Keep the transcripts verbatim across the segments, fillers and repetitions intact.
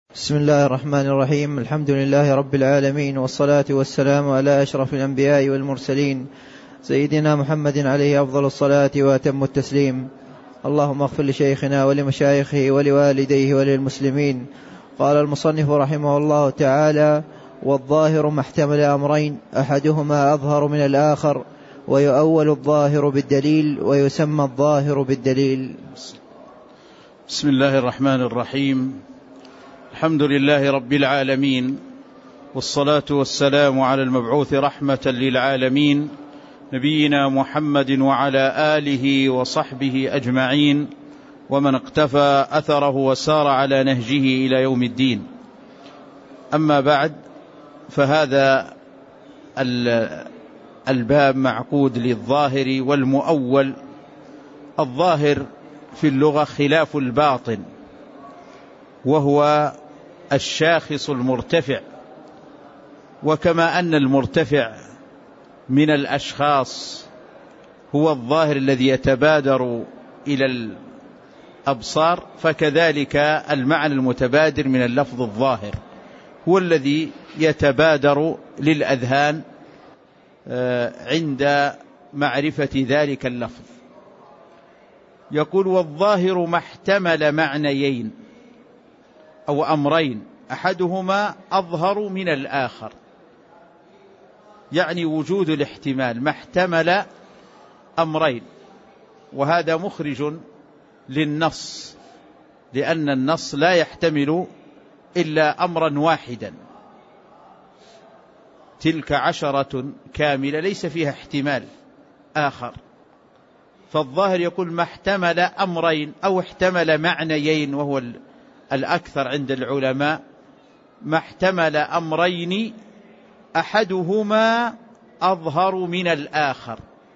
بسم الله الرحمن الرحيم. الحمد لله رب العالمين، والصلاة والسلام على أشرف الأنبياء والمرسلين سيدنا محمد عليه أفضل الصلاة وأتم التسليم. اللهم اغفر لشيخنا ولمشايخه ولوالديه وللمسلمين. قال المصنف رحمه الله تعالى: والظاهر ما احتمل أمرين أحدهما أظهر من الآخر، ويؤول الظاهر بالدليل ويسمى الظاهر بالدليل. بسم الله الرحمن الرحيم. الحمد لله رب العالمين، والصلاة والسلام على المبعوث رحمة للعالمين نبينا محمد وعلى آله وصحبه أجمعين، ومن اقتفى أثره وسار على نهجه إلى يوم الدين. أما بعد، فهذا الباب معقود للظاهر والمؤول. الظاهر في اللغة خلاف الباطن، وهو الشاخص المرتفع، وكما أن المرتفع من الأشخاص هو الظاهر الذي يتبادر إلى الأبصار، فكذلك المعنى المتبادر من اللفظ الظاهر هو الذي يتبادر للأذهان عند معرفة ذلك اللفظ. يقول: والظاهر ما احتمل معنيين أو أمرين أحدهما أظهر من الآخر، يعني وجود الاحتمال ما احتمل أمرين، وهذا مخرج للنص، لأن النص لا يحتمل إلا أمرا واحدا. تلك عشرة كاملة ليس فيها احتمال آخر، فالظاهر يقول ما احتمل أمرين أو احتمل معنيين، وهو الأكثر عند العلماء، ما احتمل أمرين أحدهما أظهر من الآخر.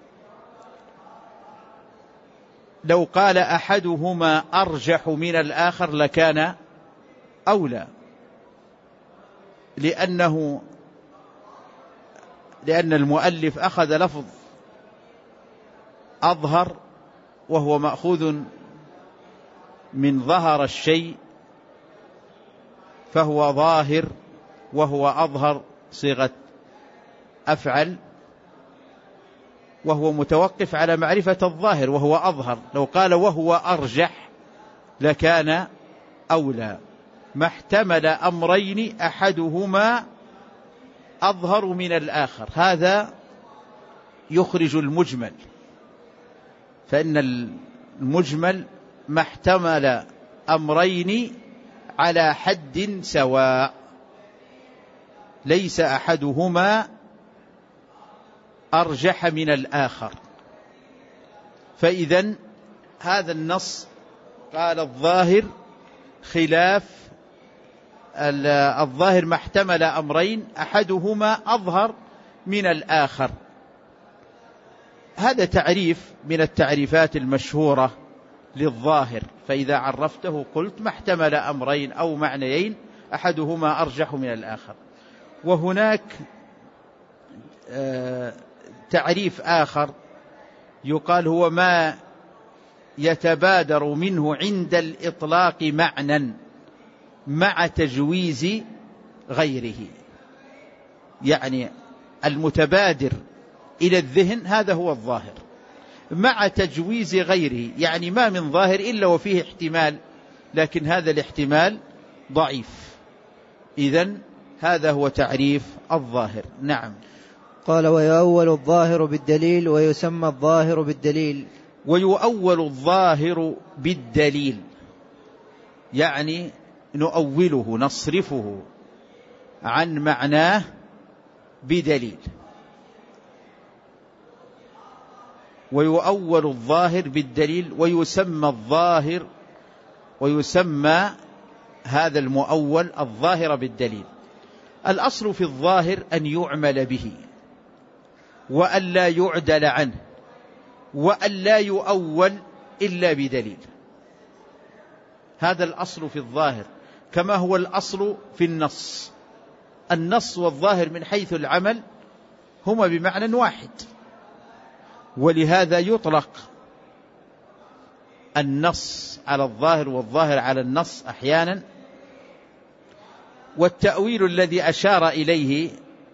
لو قال أحدهما أرجح من الآخر لكان أولى، لأنه لأن المؤلف أخذ لفظ أظهر، وهو مأخوذ من ظهر الشيء، فهو ظاهر، وهو أظهر صيغة أفعل، وهو متوقف على معرفة الظاهر وهو أظهر. لو قال وهو أرجح لكان أولى. ما احتمل أمرين أحدهما أظهر من الآخر، هذا يخرج المجمل، فإن المجمل ما احتمل أمرين على حد سواء، ليس أحدهما أرجح من الآخر. فإذن هذا النص قال الظاهر خلاف الظاهر ما احتمل أمرين أحدهما أظهر من الآخر. هذا تعريف من التعريفات المشهورة للظاهر، فإذا عرفته قلت ما احتمل أمرين أو معنيين أحدهما أرجح من الآخر. وهناك تعريف آخر يقال هو ما يتبادر منه عند الإطلاق معنى مع تجويز غيره، يعني المتبادر إلى الذهن هذا هو الظاهر، مع تجويز غيره، يعني ما من ظاهر إلا وفيه احتمال، لكن هذا الاحتمال ضعيف. إذن هذا هو تعريف الظاهر. نعم. قال: ويؤول الظاهر بالدليل ويسمى الظاهر بالدليل. ويؤول الظاهر بالدليل، يعني نؤوله نصرفه عن معناه بدليل. ويؤول الظاهر بالدليل ويسمى الظاهر، ويسمى هذا المؤول الظاهر بالدليل. الأصل في الظاهر أن يعمل به، وأن لا يعدل عنه، وأن لا يؤول إلا بدليل. هذا الأصل في الظاهر، كما هو الأصل في النص. النص والظاهر من حيث العمل هما بمعنى واحد، ولهذا يطلق النص على الظاهر والظاهر على النص أحيانا، والتأويل الذي أشار إليه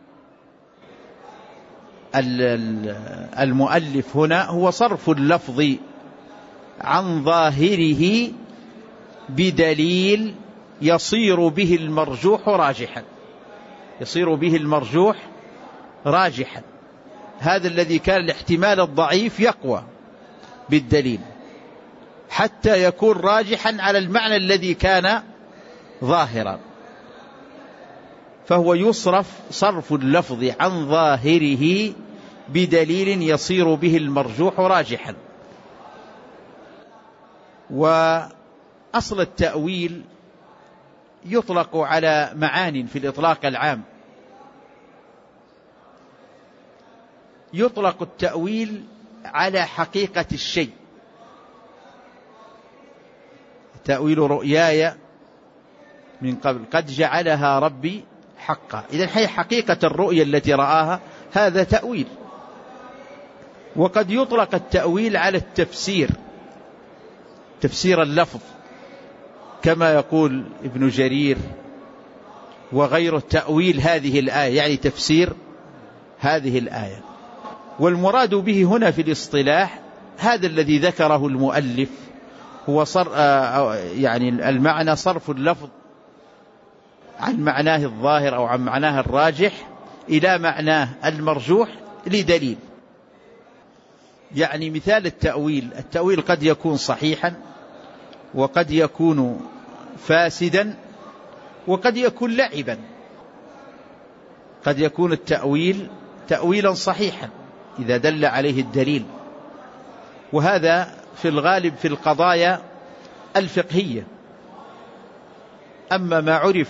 المؤلف هنا هو صرف اللفظ عن ظاهره بدليل يصير به المرجوح راجحا، يصير به المرجوح راجحا. هذا الذي كان الاحتمال الضعيف يقوى بالدليل حتى يكون راجحا على المعنى الذي كان ظاهرا، فهو يصرف صرف اللفظ عن ظاهره بدليل يصير به المرجوح راجحا. وأصل التأويل يطلق على معان في الإطلاق العام. يطلق التأويل على حقيقة الشيء، تأويل رؤياي من قبل قد جعلها ربي حقا. إذن هي حقيقة الرؤيا التي رآها، هذا تأويل. وقد يطلق التأويل على التفسير، تفسير اللفظ، كما يقول ابن جرير وغيره تأويل هذه الآية، يعني تفسير هذه الآية. والمراد به هنا في الاصطلاح هذا الذي ذكره المؤلف، هو صر يعني المعنى صرف اللفظ عن معناه الظاهر أو عن معناه الراجح إلى معناه المرجوح لدليل. يعني مثال التأويل، التأويل قد يكون صحيحا وقد يكون فاسدا وقد يكون لعبا. قد يكون التأويل تأويلا صحيحا إذا دل عليه الدليل، وهذا في الغالب في القضايا الفقهية. أما ما عرف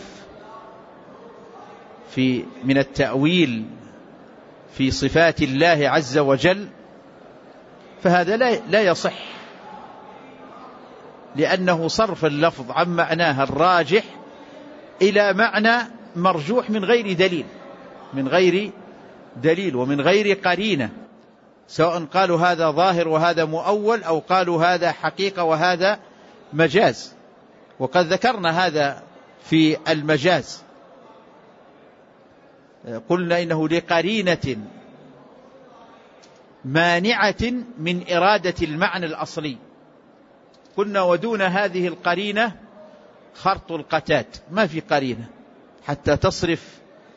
في من التأويل في صفات الله عز وجل فهذا لا لا يصح، لأنه صرف اللفظ عن معناه الراجح إلى معنى مرجوح من غير دليل، من غير دليل ومن غير قرينة، سواء قالوا هذا ظاهر وهذا مؤول أو قالوا هذا حقيقة وهذا مجاز. وقد ذكرنا هذا في المجاز، قلنا إنه لقرينة مانعة من إرادة المعنى الأصلي. قلنا ودون هذه القرينة خرط القتات، ما في قرينة حتى تصرف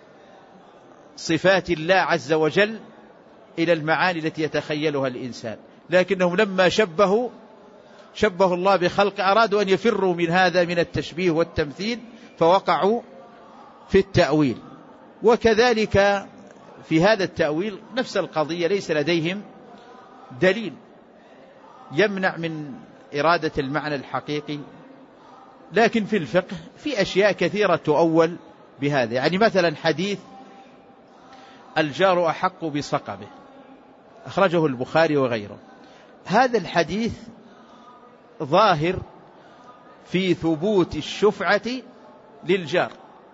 صفات الله عز وجل إلى المعاني التي يتخيلها الإنسان. لكنهم لما شبهوا شبهوا الله بخلق أرادوا أن يفروا من هذا من التشبيه والتمثيل فوقعوا في التأويل. وكذلك في هذا التأويل نفس القضية، ليس لديهم دليل يمنع من إرادة المعنى الحقيقي. لكن في الفقه في أشياء كثيرة تؤول بهذا، يعني مثلا حديث الجار أحق بصقبه، أخرجه البخاري وغيره. هذا الحديث ظاهر في ثبوت الشفعة للجار،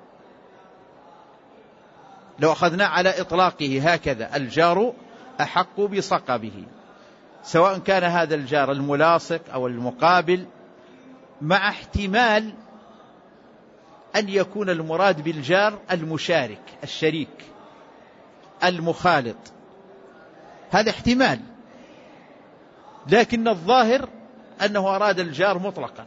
لو أخذنا على إطلاقه هكذا الجار أحق بصقبه، سواء كان هذا الجار الملاصق أو المقابل، مع احتمال أن يكون المراد بالجار المشارك الشريك المخالط، هذا احتمال. لكن الظاهر أنه أراد الجار مطلقا.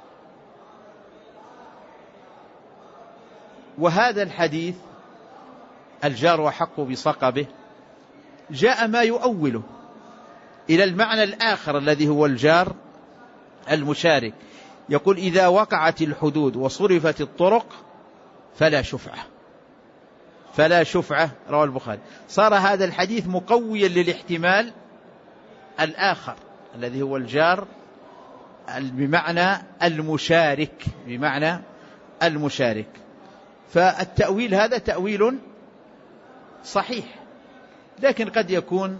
وهذا الحديث الجار أحق بصقبه جاء ما يؤوله إلى المعنى الآخر الذي هو الجار المشارك. يقول إذا وقعت الحدود وصرفت الطرق فلا شفعة، فلا شفعة، رواه البخاري. صار هذا الحديث مقويا للاحتمال الآخر الذي هو الجار بمعنى المشارك، بمعنى المشارك. فالتأويل هذا تأويل صحيح، لكن قد يكون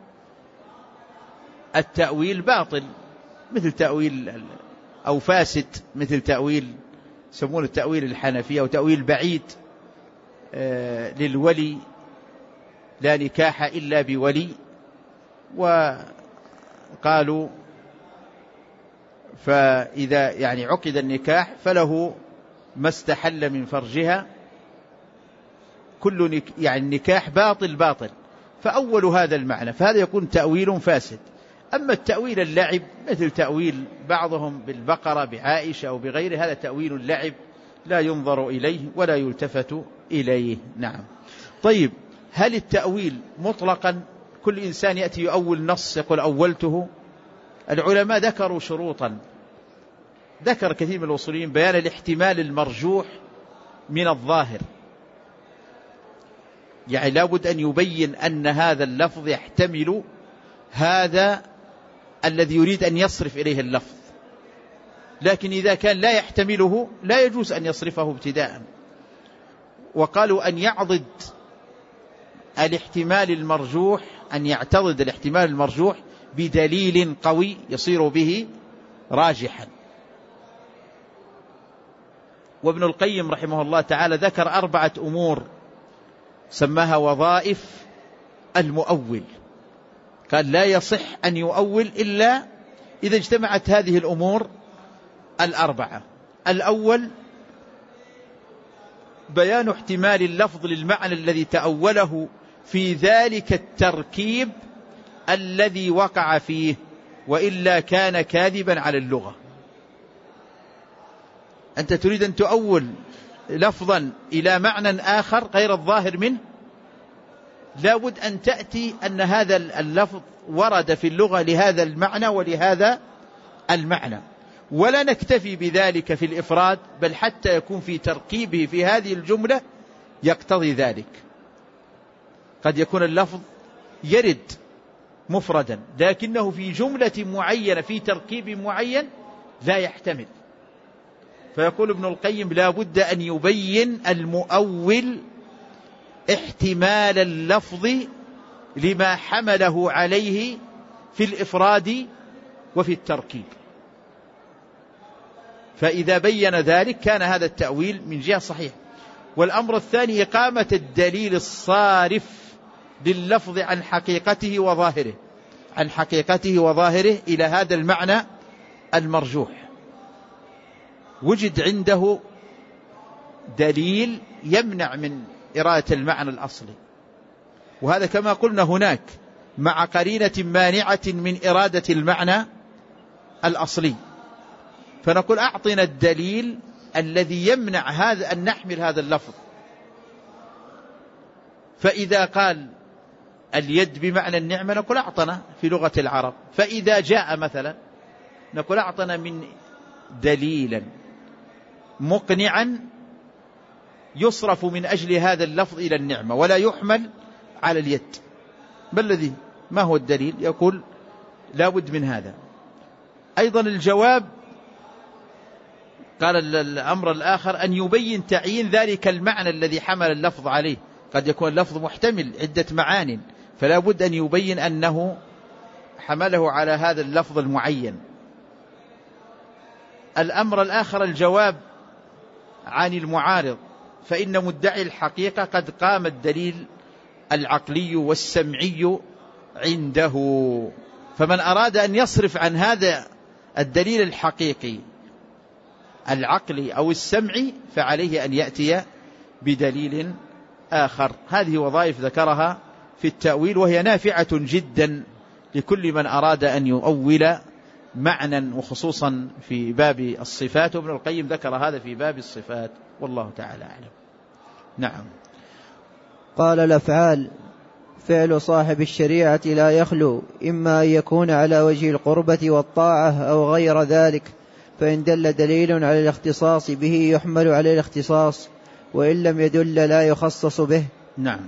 التأويل باطل، مثل تأويل أو فاسد، مثل تأويل يسمونه التأويل الحنفي، أو تأويل بعيد للولي، لا نكاح إلا بولي. وقالوا فإذا يعني عقد النكاح فله ما استحل من فرجها، كل يعني نكاح باطل باطل، فأول هذا المعنى، فهذا يكون تأويل فاسد. أما التأويل اللعب مثل تأويل بعضهم بالبقرة بعائشة أو بغيره، هذا تأويل اللعب لا ينظر إليه ولا يلتفت إليه. نعم. طيب، هل التأويل مطلقا كل إنسان يأتي يؤول نص يقول أولته؟ العلماء ذكروا شروطا، ذكر كثير من الأصوليين بيان الاحتمال المرجوح من الظاهر، يعني لابد أن يبين أن هذا اللفظ يحتمل هذا الذي يريد أن يصرف إليه اللفظ، لكن إذا كان لا يحتمله لا يجوز أن يصرفه ابتداء. وقالوا أن يعضد الاحتمال المرجوح، أن يعتضد الاحتمال المرجوح بدليل قوي يصير به راجحا. وابن القيم رحمه الله تعالى ذكر أربعة أمور سماها وظائف المؤول، قال لا يصح أن يؤول إلا إذا اجتمعت هذه الأمور الأربعة. الأول بيان احتمال اللفظ للمعنى الذي تأوله في ذلك التركيب الذي وقع فيه، وإلا كان كاذبا على اللغة. أنت تريد أن تؤول لفظا إلى معنى آخر غير الظاهر منه، لابد أن تأتي أن هذا اللفظ ورد في اللغة لهذا المعنى ولهذا المعنى، ولا نكتفي بذلك في الإفراد، بل حتى يكون في تركيبه في هذه الجملة يقتضي ذلك. قد يكون اللفظ يرد مفردا لكنه في جملة معينة في تركيب معين لا يحتمل، فيقول ابن القيم لا بد أن يبين المؤول احتمال اللفظ لما حمله عليه في الإفراد وفي التركيب، فإذا بين ذلك كان هذا التأويل من جهة صحيح. والأمر الثاني إقامة الدليل الصارف لللفظ عن حقيقته وظاهره، عن حقيقته وظاهره إلى هذا المعنى المرجوح، وجد عنده دليل يمنع من إرادة المعنى الأصلي، وهذا كما قلنا هناك مع قرينة مانعة من إرادة المعنى الأصلي، فنقول أعطنا الدليل الذي يمنع هذا أن نحمل هذا اللفظ. فإذا قال اليد بمعنى النعمة نقول أعطنا في لغة العرب، فإذا جاء مثلا نقول أعطنا من دليلا مقنعا يصرف من أجل هذا اللفظ إلى النعمة ولا يحمل على اليد. ما الذي ما هو الدليل؟ يقول لا بد من هذا. أيضا الجواب قال الأمر الآخر أن يبين تعيين ذلك المعنى الذي حمل اللفظ عليه، قد يكون اللفظ محتمل عدة معان، فلا بد أن يبين أنه حمله على هذا اللفظ المعين. الأمر الآخر الجواب عن المعارض، فإن مدعي الحقيقة قد قام الدليل العقلي والسمعي عنده، فمن أراد أن يصرف عن هذا الدليل الحقيقي العقلي أو السمعي فعليه أن يأتي بدليل آخر. هذه وظائف ذكرها في التأويل، وهي نافعة جدا لكل من أراد أن يؤول معنى، وخصوصا في باب الصفات، وابن القيم ذكر هذا في باب الصفات، والله تعالى أعلم. نعم. قال الأفعال فعل صاحب الشريعة لا يخلو إما أن يكون على وجه القربة والطاعة أو غير ذلك، فإن دل دليل على الاختصاص به يحمل على الاختصاص، وإن لم يدل لا يخصص به. نعم.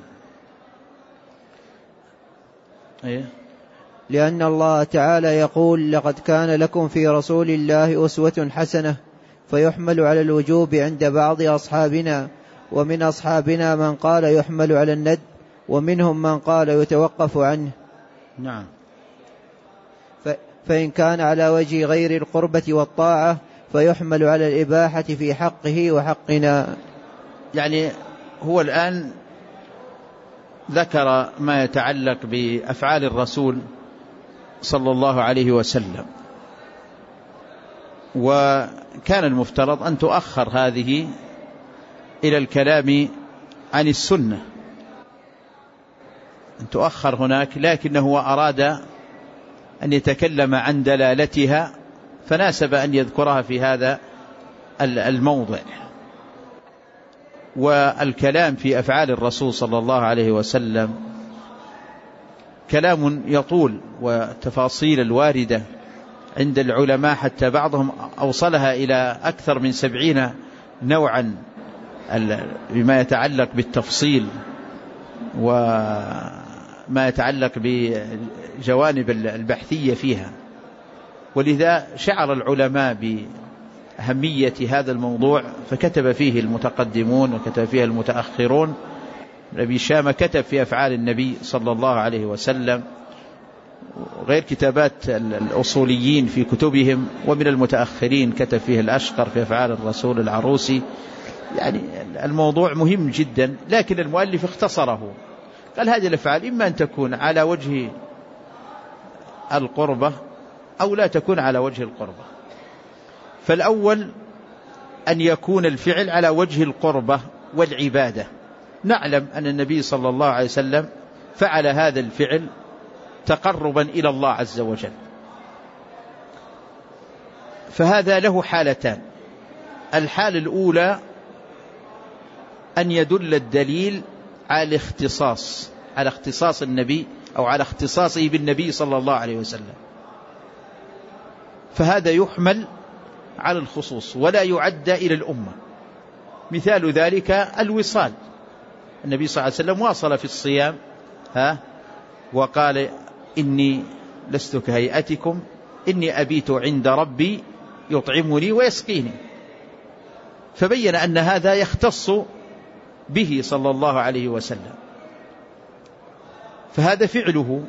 أيه؟ لأن الله تعالى يقول لقد كان لكم في رسول الله أسوة حسنة، فيحمل على الوجوب عند بعض أصحابنا، ومن أصحابنا من قال يحمل على الند، ومنهم من قال يتوقف عنه. نعم. فإن كان على وجه غير القربة والطاعة فيحمل على الإباحة في حقه وحقنا. يعني هو الآن ذكر ما يتعلق بأفعال الرسول صلى الله عليه وسلم، وكان المفترض أن تؤخر هذه إلى الكلام عن السنة، أن تؤخر هناك، لكنه أراد أن يتكلم عن دلالتها فناسب أن يذكرها في هذا الموضع. والكلام في أفعال الرسول صلى الله عليه وسلم كلام يطول، والتفاصيل الواردة عند العلماء حتى بعضهم أوصلها إلى أكثر من سبعين نوعا بما يتعلق بالتفصيل وما يتعلق بجوانب البحثية فيها. ولذا شعر العلماء بأهمية هذا الموضوع فكتب فيه المتقدمون وكتب فيه المتأخرون. ابن شامة كتب في أفعال النبي صلى الله عليه وسلم، غير كتابات الأصوليين في كتبهم، ومن المتأخرين كتب فيه الأشقر في أفعال الرسول العروسي. يعني الموضوع مهم جدا، لكن المؤلف اختصره، قال هذه الأفعال إما أن تكون على وجه القربة أو لا تكون على وجه القربة. فالأول أن يكون الفعل على وجه القربة والعبادة. نعلم أن النبي صلى الله عليه وسلم فعل هذا الفعل تقربا إلى الله عز وجل، فهذا له حالتان. الحالة الأولى أن يدل الدليل على الاختصاص، على اختصاص النبي أو على اختصاصه بالنبي صلى الله عليه وسلم، فهذا يحمل على الخصوص ولا يعد إلى الأمة. مثال ذلك الوصال، النبي صلى الله عليه وسلم واصل في الصيام ها وقال إني لست كهيئتكم إني أبيت عند ربي يطعمني ويسقيني، فبين أن هذا يختص به صلى الله عليه وسلم، فهذا فعله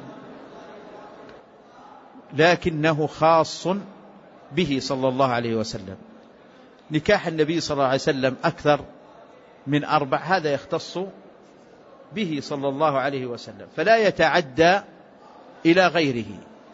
لكنه خاص به صلى الله عليه وسلم. نكاح النبي صلى الله عليه وسلم أكثر من أربع، هذا يختص به صلى الله عليه وسلم، فلا يتعدى إلى غيره.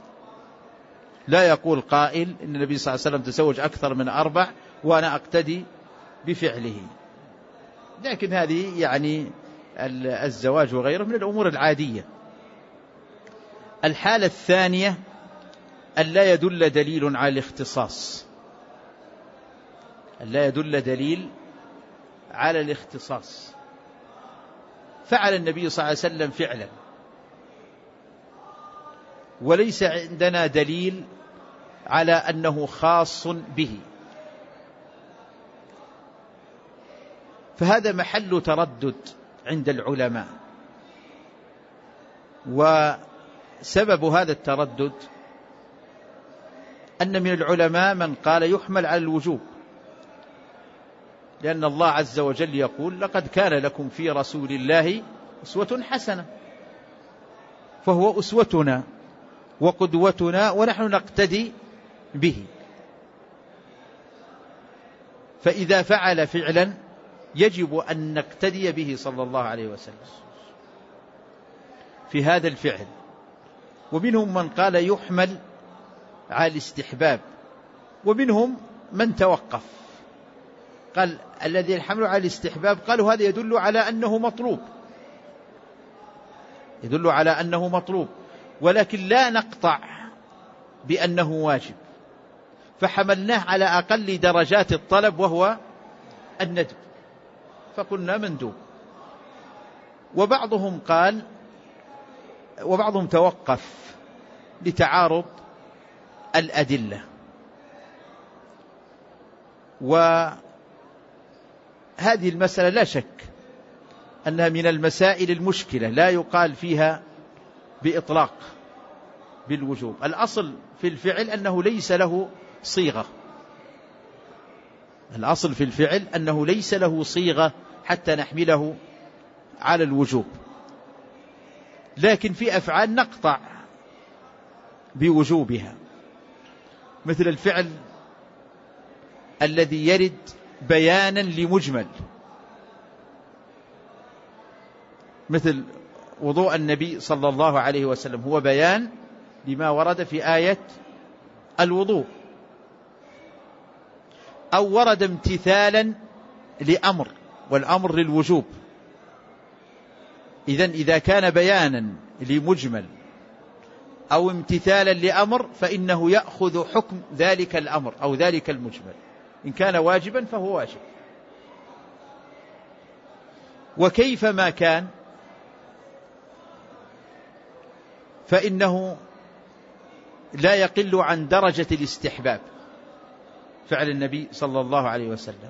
لا يقول قائل إن النبي صلى الله عليه وسلم تزوج أكثر من أربع وأنا أقتدي بفعله، لكن هذه يعني الزواج وغيره من الأمور العادية. الحالة الثانية أن لا يدل دليل على الاختصاص، أن لا يدل دليل على الاختصاص. فعل النبي صلى الله عليه وسلم فعلا وليس عندنا دليل على أنه خاص به، فهذا محل تردد عند العلماء. وسبب هذا التردد أن من العلماء من قال يحمل على الوجوب، لأن الله عز وجل يقول لقد كان لكم في رسول الله أسوة حسنة، فهو أسوتنا وقدوتنا ونحن نقتدي به، فإذا فعل فعلا يجب أن نقتدي به صلى الله عليه وسلم في هذا الفعل. ومنهم من قال يحمل على الاستحباب، ومنهم من توقف قال الذي يحمل على الاستحباب قالوا هذا يدل على أنه مطلوب، يدل على أنه مطلوب، ولكن لا نقطع بأنه واجب، فحملناه على أقل درجات الطلب وهو الندب، فقلنا مندوب. وبعضهم قال وبعضهم توقف لتعارض الأدلة. وهذه المسألة لا شك أنها من المسائل المشكلة لا يقال فيها بإطلاق بالوجوب. الأصل في الفعل أنه ليس له صيغة، الأصل في الفعل أنه ليس له صيغة حتى نحمله على الوجوب، لكن في أفعال نقطع بوجوبها، مثل الفعل الذي يرد بيانا لمجمل، مثل وضوء النبي صلى الله عليه وسلم هو بيان لما ورد في آية الوضوء، أو ورد امتثالا لأمر، والأمر للوجوب. إذن إذا كان بيانا لمجمل أو امتثالا لأمر فإنه يأخذ حكم ذلك الأمر أو ذلك المجمل. إن كان واجبا فهو واجب، وكيفما كان فإنه لا يقل عن درجة الاستحباب فعل النبي صلى الله عليه وسلم.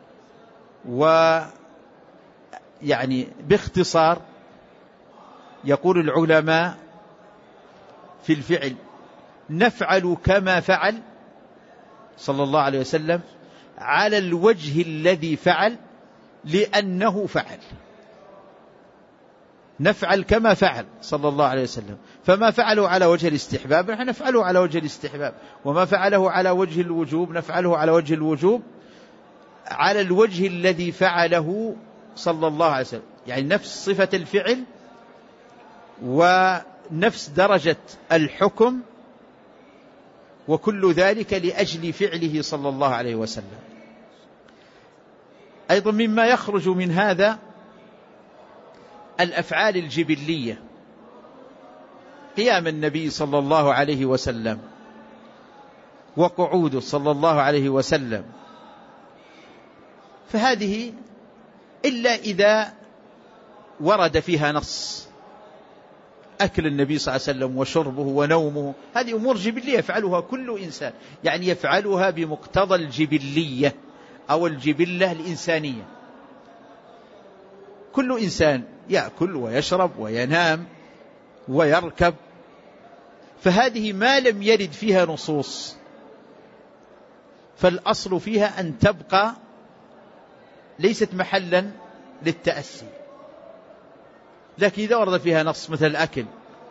ويعني باختصار يقول العلماء في الفعل: نفعل كما فعل صلى الله عليه وسلم على الوجه الذي فعل لأنه فعل. نفعل كما فعل صلى الله عليه وسلم، فما فعله على وجه الاستحباب نحن نفعله على وجه الاستحباب، وما فعله على وجه الوجوب نفعله على وجه الوجوب على الوجه الذي فعله صلى الله عليه وسلم. يعني نفس صفة الفعل ونفس درجة الحكم، وكل ذلك لأجل فعله صلى الله عليه وسلم. أيضا مما يخرج من هذا الأفعال الجبلية، قيام النبي صلى الله عليه وسلم وقعوده صلى الله عليه وسلم، فهذه إلا إذا ورد فيها نص. أكل النبي صلى الله عليه وسلم وشربه ونومه هذه أمور جبلية يفعلها كل إنسان، يعني يفعلها بمقتضى الجبلية أو الجبلة الإنسانية. كل إنسان يأكل ويشرب وينام ويركب، فهذه ما لم يرد فيها نصوص فالأصل فيها أن تبقى ليست محلا للتأسي. لكن إذا ورد فيها نص مثل الأكل: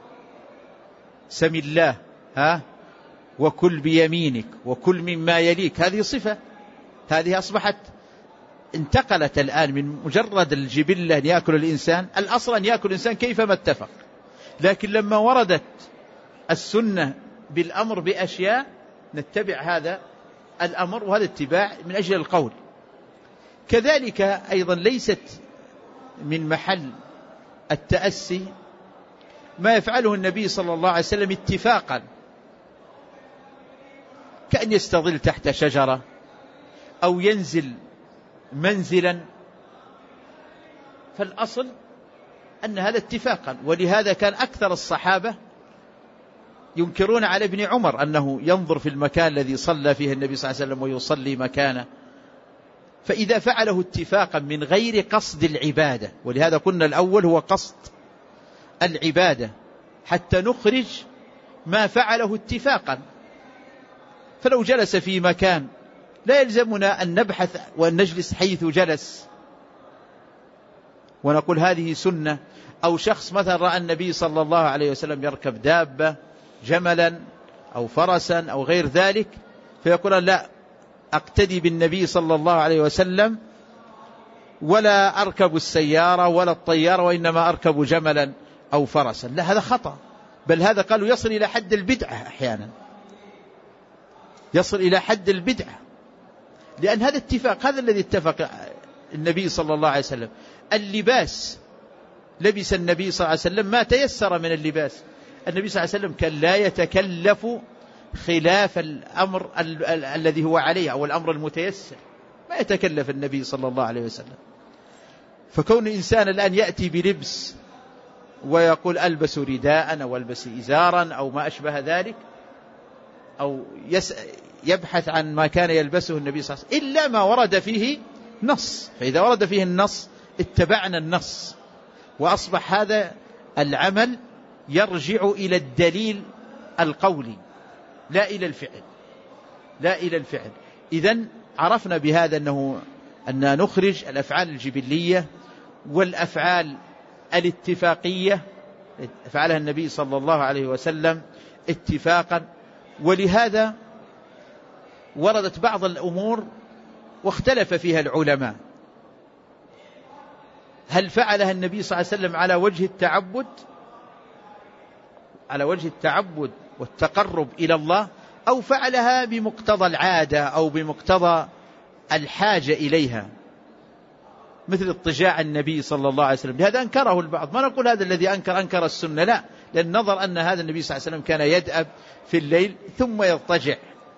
سم الله ها وكل بيمينك وكل مما يليك، هذه صفة، هذه أصبحت انتقلت الآن من مجرد الجبلة أن يأكل الإنسان، الأصل أن يأكل الإنسان كيفما اتفق. لكن لما وردت السنة بالأمر بأشياء نتبع هذا الأمر، وهذا اتباع من أجل القول. كذلك أيضا ليست من محل التأسي ما يفعله النبي صلى الله عليه وسلم اتفاقا، كأن يستظل تحت شجرة أو ينزل منزلا، فالأصل أن هذا اتفاقا. ولهذا كان أكثر الصحابة ينكرون على ابن عمر أنه ينظر في المكان الذي صلى فيه النبي صلى الله عليه وسلم ويصلي مكانه، فإذا فعله اتفاقا من غير قصد العبادة، ولهذا قلنا الأول هو قصد العبادة حتى نخرج ما فعله اتفاقا. فلو جلس في مكان لا يلزمنا أن نبحث وأن نجلس حيث جلس ونقول هذه سنة. أو شخص مثلا رأى النبي صلى الله عليه وسلم يركب دابة جملا أو فرسا أو غير ذلك، فيقول لا أقتدي بالنبي صلى الله عليه وسلم ولا أركب السيارة ولا الطيارة وإنما أركب جملا أو فرسا. لا، هذا خطأ، بل هذا قالوا يصل إلى حد البدعة، أحيانا يصل إلى حد البدعة، لأن هذا اتفاق، هذا الذي اتفق النبي صلى الله عليه وسلم. اللباس لبس النبي صلى الله عليه وسلم ما تيسر من اللباس. النبي صلى الله عليه وسلم كان لا يتكلف خلاف الأمر ال- ال- الذي هو عليه أو الأمر المتيسر، ما يتكلف النبي صلى الله عليه وسلم. فكون إنسان الآن يأتي بلبس ويقول ألبس رداء أو ألبس إزارا أو ما أشبه ذلك، أو يس يبحث عن ما كان يلبسه النبي صلى الله عليه وسلم إلا ما ورد فيه نص، فإذا ورد فيه النص اتبعنا النص، وأصبح هذا العمل يرجع إلى الدليل القولي لا إلى الفعل، لا إلى الفعل. إذن عرفنا بهذا أنه أن نخرج الأفعال الجبلية والأفعال الاتفاقية فعلها النبي صلى الله عليه وسلم اتفاقا. ولهذا وردت بعض الأمور واختلف فيها العلماء، هل فعلها النبي صلى الله عليه وسلم على وجه التعبد على وجه التعبد والتقرب إلى الله، أو فعلها بمقتضى العادة أو بمقتضى الحاجة إليها، مثل اضطجاع النبي صلى الله عليه وسلم، لهذا أنكره البعض. ما نقول هذا الذي أنكر أنكر السنة، لا، لأن نظر أن هذا النبي صلى الله عليه وسلم كان يدأب في الليل ثم يضطجع،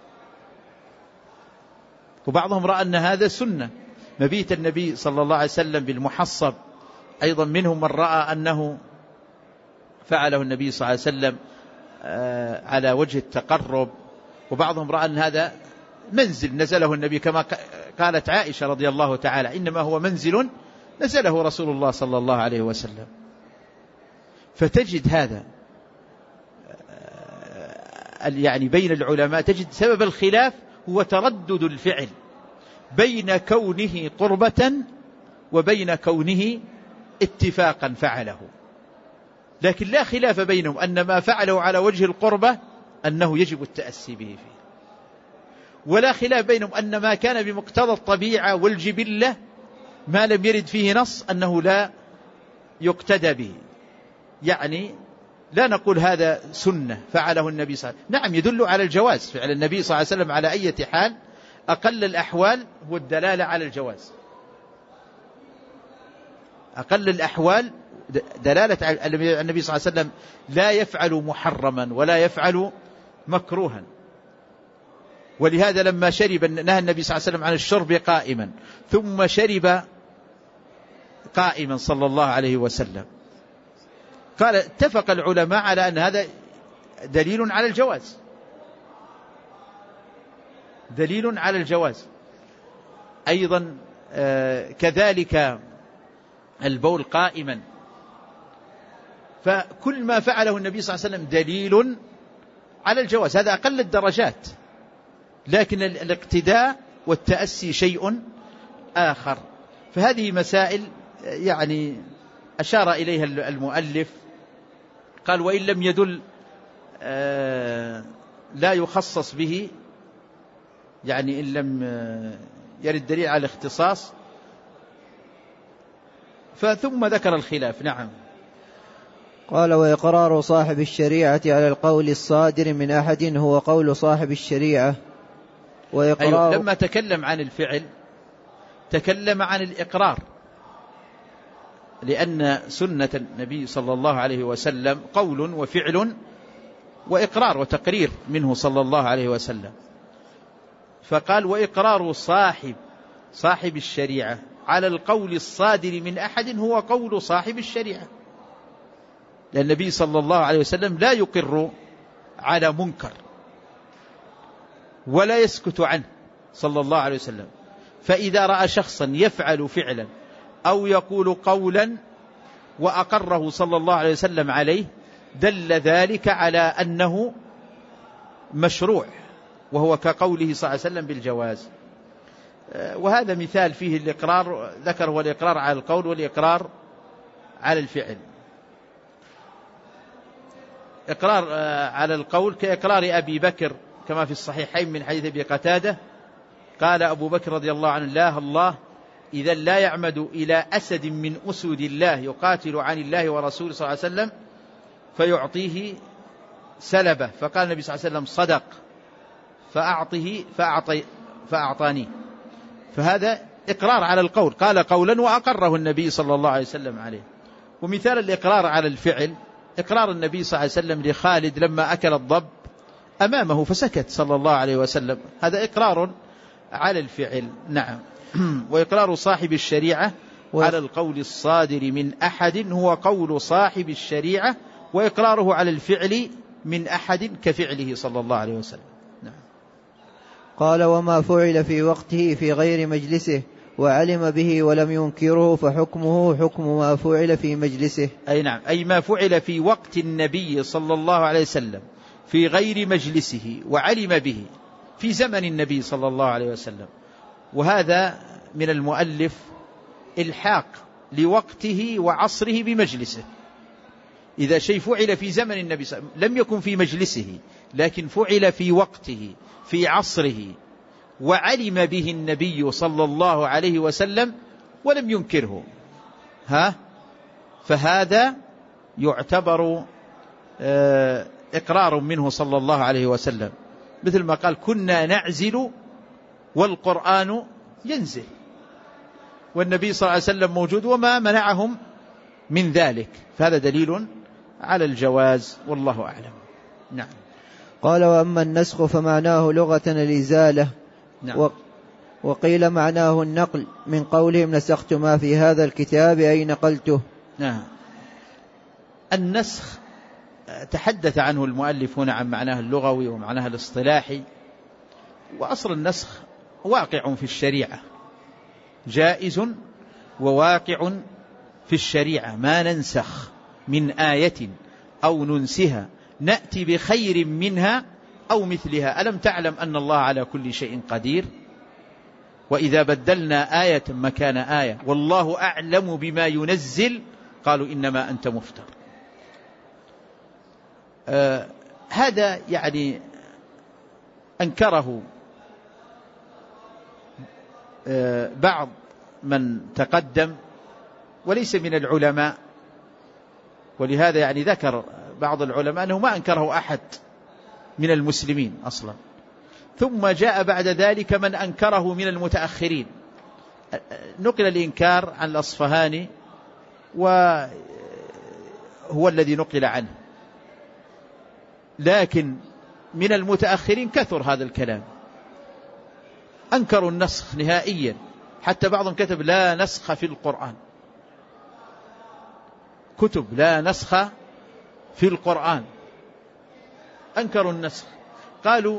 وبعضهم رأى أن هذا سنة، مبيت النبي صلى الله عليه وسلم بالمحصب. أيضا منهم من رأى أنه فعله النبي صلى الله عليه وسلم على وجه التقرب، وبعضهم رأى أن هذا منزل نزله النبي، كما قالت عائشة رضي الله تعالى: إنما هو منزل نزله رسول الله صلى الله عليه وسلم. فتجد هذا يعني بين العلماء، تجد سبب الخلاف هو تردد الفعل بين كونه قربة وبين كونه اتفاقا فعله، لكن لا خلاف بينهم أن ما فعله على وجه القربة أنه يجب التأسي به فيه، ولا خلاف بينهم أن ما كان بمقتضى الطبيعة والجبلة ما لم يرد فيه نص أنه لا يقتدى به. يعني لا نقول هذا سنة فعله النبي صلى الله عليه وسلم، نعم يدل على الجواز، فعل النبي صلى الله عليه وسلم على أي حال أقل الأحوال هو الدلالة على الجواز، أقل الأحوال دلالة على النبي صلى الله عليه وسلم لا يفعل محرما ولا يفعل مكروها. ولهذا لما شرب نهى النبي صلى الله عليه وسلم عن الشرب قائما ثم شرب قائما صلى الله عليه وسلم، قال اتفق العلماء على أن هذا دليل على الجواز، دليل على الجواز. أيضا كذلك البول قائما، فكل ما فعله النبي صلى الله عليه وسلم دليل على الجواز، هذا أقل الدرجات، لكن الاقتداء والتأسي شيء آخر. فهذه مسائل يعني أشار إليها المؤلف، قال: وإن لم يدل لا يخصص به، يعني إن لم يرد دليل على الاختصاص، فثم ذكر الخلاف. نعم. قال: وإقرار صاحب الشريعة على القول الصادر من أحد هو قول صاحب الشريعة. وإقرار أيوة، لما تكلم عن الفعل تكلم عن الإقرار، لأن سنة النبي صلى الله عليه وسلم قول وفعل وإقرار وتقرير منه صلى الله عليه وسلم. فقال: وإقرار صاحب صاحب الشريعة على القول الصادر من أحد هو قول صاحب الشريعة، لأن النبي صلى الله عليه وسلم لا يقر على منكر ولا يسكت عنه صلى الله عليه وسلم. فإذا رأى شخصا يفعل فعلا أو يقول قولا وأقره صلى الله عليه وسلم عليه دل ذلك على أنه مشروع، وهو كقوله صلى الله عليه وسلم بالجواز. وهذا مثال فيه الإقرار، ذكر هو الإقرار على القول والإقرار على الفعل. إقرار على القول كإقرار أبي بكر كما في الصحيحين من حديث أبي قتادة، قال أبو بكر رضي الله عنه: لا الله إذا لا يعمد إلى أسد من أسود الله يقاتل عن الله ورسوله صلى الله عليه وسلم فيعطيه سلبه، فقال النبي صلى الله عليه وسلم: صدق، فأعطه فأعطي فأعطاني. فهذا إقرار على القول، قال قولا وأقره النبي صلى الله عليه وسلم عليه. ومثال الإقرار على الفعل إقرار النبي صلى الله عليه وسلم لخالد لما أكل الضب أمامه فسكت صلى الله عليه وسلم، هذا إقرار على الفعل. نعم. وإقرار صاحب الشريعة على القول الصادر من أحد هو قول صاحب الشريعة، وإقراره على الفعل من أحد كفعله صلى الله عليه وسلم. نعم. قال: وما فعل في وقته في غير مجلسه وعلم به ولم ينكره فحكمه حكم ما فعل في مجلسه. أي نعم، أي ما فعل في وقت النبي صلى الله عليه وسلم في غير مجلسه وعلم به في زمن النبي صلى الله عليه وسلم. وهذا من المؤلف الحاق لوقته وعصره بمجلسه. إذا شيء فعل في زمن النبي صلى الله عليه وسلم لم يكن في مجلسه لكن فعل في وقته في عصره وعلم به النبي صلى الله عليه وسلم ولم ينكره، ها فهذا يعتبر إقرار منه صلى الله عليه وسلم، مثل ما قال: كنا نعزل والقرآن ينزل، والنبي صلى الله عليه وسلم موجود وما منعهم من ذلك، فهذا دليل على الجواز والله أعلم. نعم. قال: وأما النسخ فمعناه لغة الإزالة. نعم. وقيل معناه النقل، من قولهم نسخت ما في هذا الكتاب أي نقلته. نعم. النسخ تحدث عنه المؤلف هنا عن معناه اللغوي ومعناه الاصطلاحي، وأصل النسخ واقع في الشريعة، جائز وواقع في الشريعة، ما ننسخ من آية أو ننسها نأتي بخير منها أو مثلها، ألم تعلم أن الله على كل شيء قدير؟ وإذا بدلنا آية مكان آية والله أعلم بما ينزل قالوا إنما أنت مفتر. آه هذا يعني أنكره آه بعض من تقدم وليس من العلماء، ولهذا يعني ذكر بعض العلماء أنه ما أنكره أحد من المسلمين أصلا، ثم جاء بعد ذلك من أنكره من المتأخرين، نقل الإنكار عن الأصفهاني وهو الذي نقل عنه، لكن من المتأخرين كثر هذا الكلام، أنكروا النسخ نهائيا، حتى بعضهم كتب لا نسخ في القرآن، كتب لا نسخ في القرآن، أنكروا النسخ، قالوا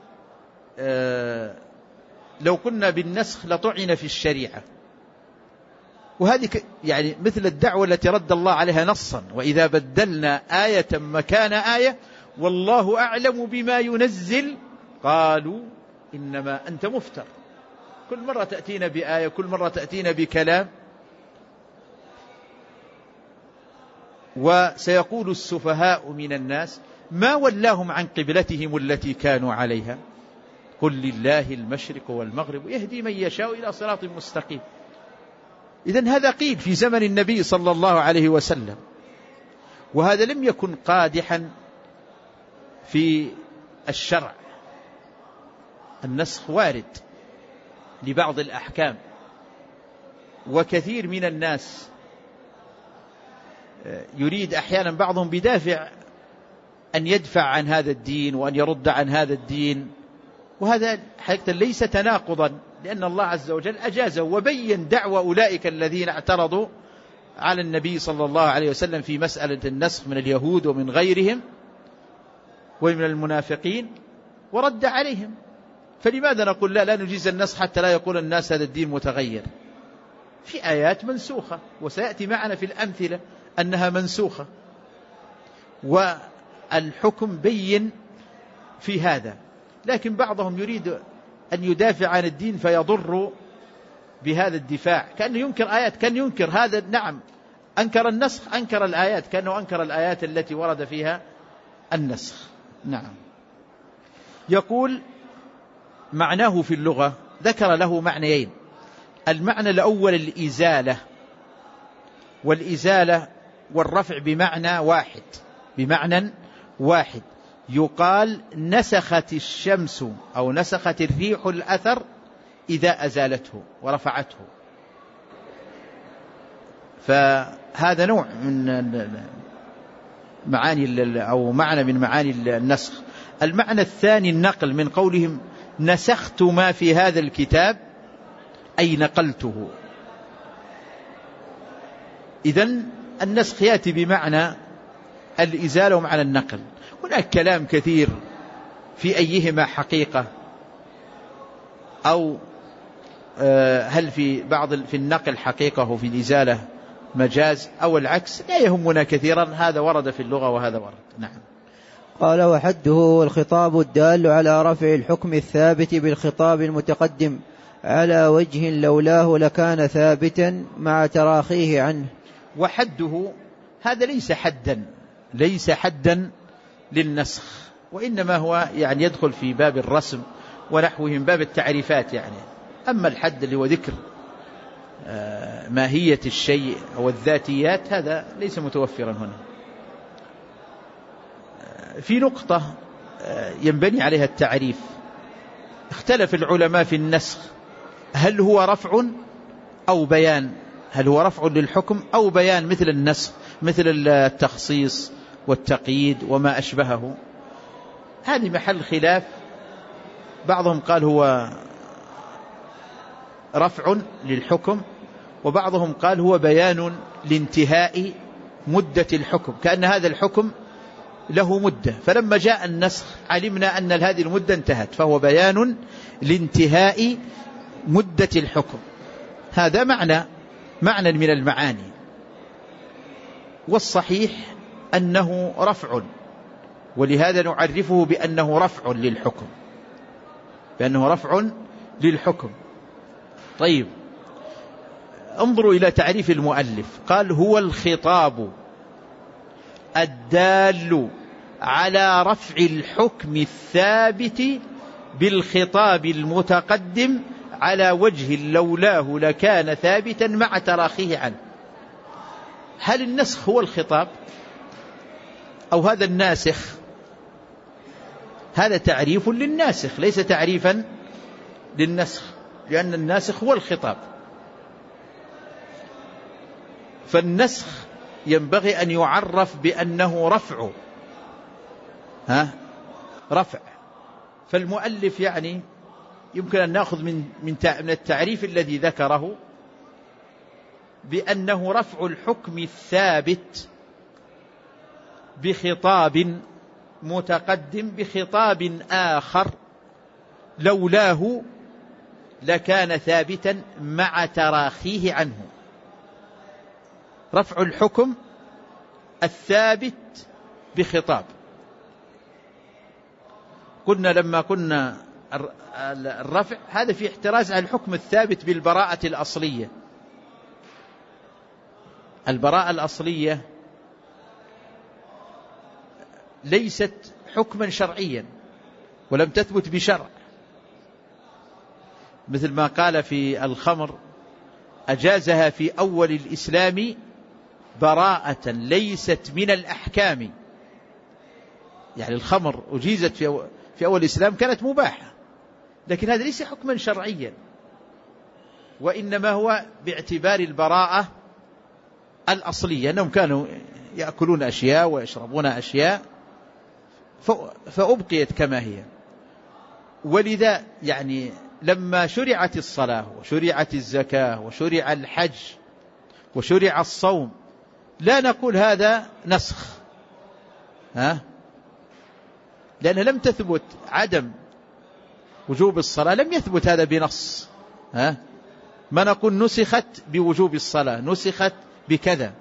آه لو كنا بالنسخ لطعن في الشريعة، وهذه يعني مثل الدعوة التي رد الله عليها نصا، وإذا بدلنا آية مكان آية والله أعلم بما ينزل قالوا إنما أنت مفتر، كل مرة تأتينا بآية، كل مرة تأتينا بكلام. وسيقول السفهاء من الناس ما ولاهم عن قبلتهم التي كانوا عليها قل لله المشرق والمغرب يهدي من يشاء إلى صراط مستقيم. إذن هذا قيل في زمن النبي صلى الله عليه وسلم، وهذا لم يكن قادحا في الشرع، النسخ وارد لبعض الأحكام، وكثير من الناس يريد أحيانا بعضهم بدافع أن يدفع عن هذا الدين وأن يرد عن هذا الدين، وهذا حقيقة ليس تناقضا، لأن الله عز وجل أجازه وبين دعوى أولئك الذين اعترضوا على النبي صلى الله عليه وسلم في مسألة النسخ من اليهود ومن غيرهم ومن المنافقين، ورد عليهم. فلماذا نقول لا لا نجيز النسخ حتى لا يقول الناس هذا الدين متغير؟ في آيات منسوخة، وسيأتي معنا في الأمثلة أنها منسوخة، والحكم بين في هذا، لكن بعضهم يريد أن يدافع عن الدين فيضر بهذا الدفاع، كأنه ينكر آيات، كان ينكر هذا. نعم أنكر النسخ، أنكر الآيات، كأنه أنكر الآيات التي ورد فيها النسخ. نعم. يقول معناه في اللغة، ذكر له معنيين، المعنى الأول الإزالة، والإزالة والرفع بمعنى واحد، بمعنى واحد، يقال نسخت الشمس أو نسخت الريح الأثر إذا أزالته ورفعته، فهذا نوع من معاني أو معنى من معاني النسخ. المعنى الثاني النقل، من قولهم نسخت ما في هذا الكتاب أي نقلته. إذن النسخ يأتي بمعنى الإزالة ومعنى النقل. هناك كلام كثير في أيهما حقيقة، أو هل في بعض في النقل حقيقة وفي الإزالة مجاز أو العكس، لا يهمنا كثيرا، هذا ورد في اللغة وهذا ورد. نعم. قال وحده والخطاب الدال على رفع الحكم الثابت بالخطاب المتقدم على وجه لولاه لكان ثابتا مع تراخيه عنه. وحده هذا ليس حدا، ليس حدا للنسخ، وإنما هو يعني يدخل في باب الرسم ونحوه من باب التعريفات يعني. أما الحد اللي هو ذكر ماهية الشيء أو الذاتيات هذا ليس متوفرا هنا. في نقطة ينبني عليها التعريف، اختلف العلماء في النسخ هل هو رفع أو بيان؟ هل هو رفع للحكم أو بيان مثل النسخ، مثل التخصيص والتقييد وما أشبهه؟ هذه محل خلاف. بعضهم قال هو رفع للحكم، وبعضهم قال هو بيان لانتهاء مدة الحكم، كأن هذا الحكم له مدة، فلما جاء النسخ علمنا أن هذه المدة انتهت، فهو بيان لانتهاء مدة الحكم. هذا معنى معنى من المعاني، والصحيح أنه رفع، ولهذا نعرفه بأنه رفع للحكم، بأنه رفع للحكم. طيب، انظروا إلى تعريف المؤلف، قال هو الخطاب الدال على رفع الحكم الثابت بالخطاب المتقدم على وجه لولاه لكان ثابتا مع تراخيه عنه. هل النسخ هو الخطاب أو هذا الناسخ؟ هذا تعريف للناسخ ليس تعريفا للنسخ، لأن الناسخ هو الخطاب. فالنسخ ينبغي أن يعرف بأنه رفع، ها رفع. فالمؤلف يعني يمكن أن نأخذ من من التعريف الذي ذكره بأنه رفع الحكم الثابت بخطاب متقدم بخطاب آخر لولاه لكان ثابتا مع تراخيه عنه. رفع الحكم الثابت بخطاب. قلنا لما كنا الرفع هذا في احتراز عن الحكم الثابت بالبراءة الأصلية. البراءة الأصلية ليست حكما شرعيا ولم تثبت بشرع، مثل ما قال في الخمر أجازها في أول الإسلام براءة ليست من الأحكام. يعني الخمر أجيزت في في أول الإسلام كانت مباحة، لكن هذا ليس حكما شرعيا، وإنما هو باعتبار البراءة الأصلية، أنهم كانوا يأكلون أشياء ويشربون أشياء فأبقيت كما هي. ولذا يعني لما شرعت الصلاة وشرعت الزكاة وشرع الحج وشرع الصوم لا نقول هذا نسخ، ها؟ لأنها لم تثبت عدم وجوب الصلاة، لم يثبت هذا بنص، ها؟ ما نقول نسخت بوجوب الصلاة، نسخت بكذا.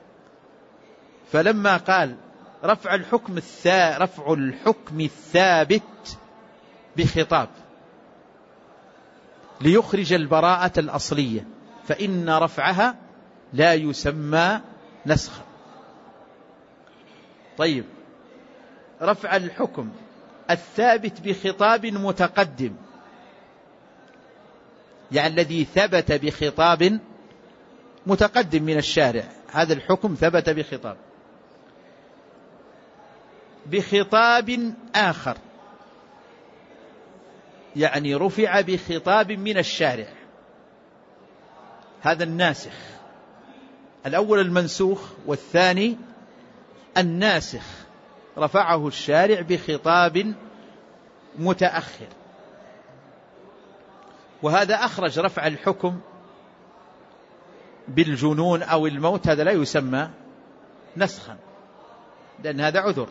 فلما قال رفع الحكم الثا رفع الحكم الثابت بخطاب ليخرج البراءة الأصلية، فإن رفعها لا يسمى نسخا. طيب، رفع الحكم الثابت بخطاب متقدم، يعني الذي ثبت بخطاب متقدم من الشارع، هذا الحكم ثبت بخطاب بخطاب آخر، يعني رفع بخطاب من الشارع، هذا الناسخ. الأول المنسوخ والثاني الناسخ، رفعه الشارع بخطاب متأخر. وهذا أخرج رفع الحكم بالجنون أو الموت، هذا لا يسمى نسخا لأن هذا عذر.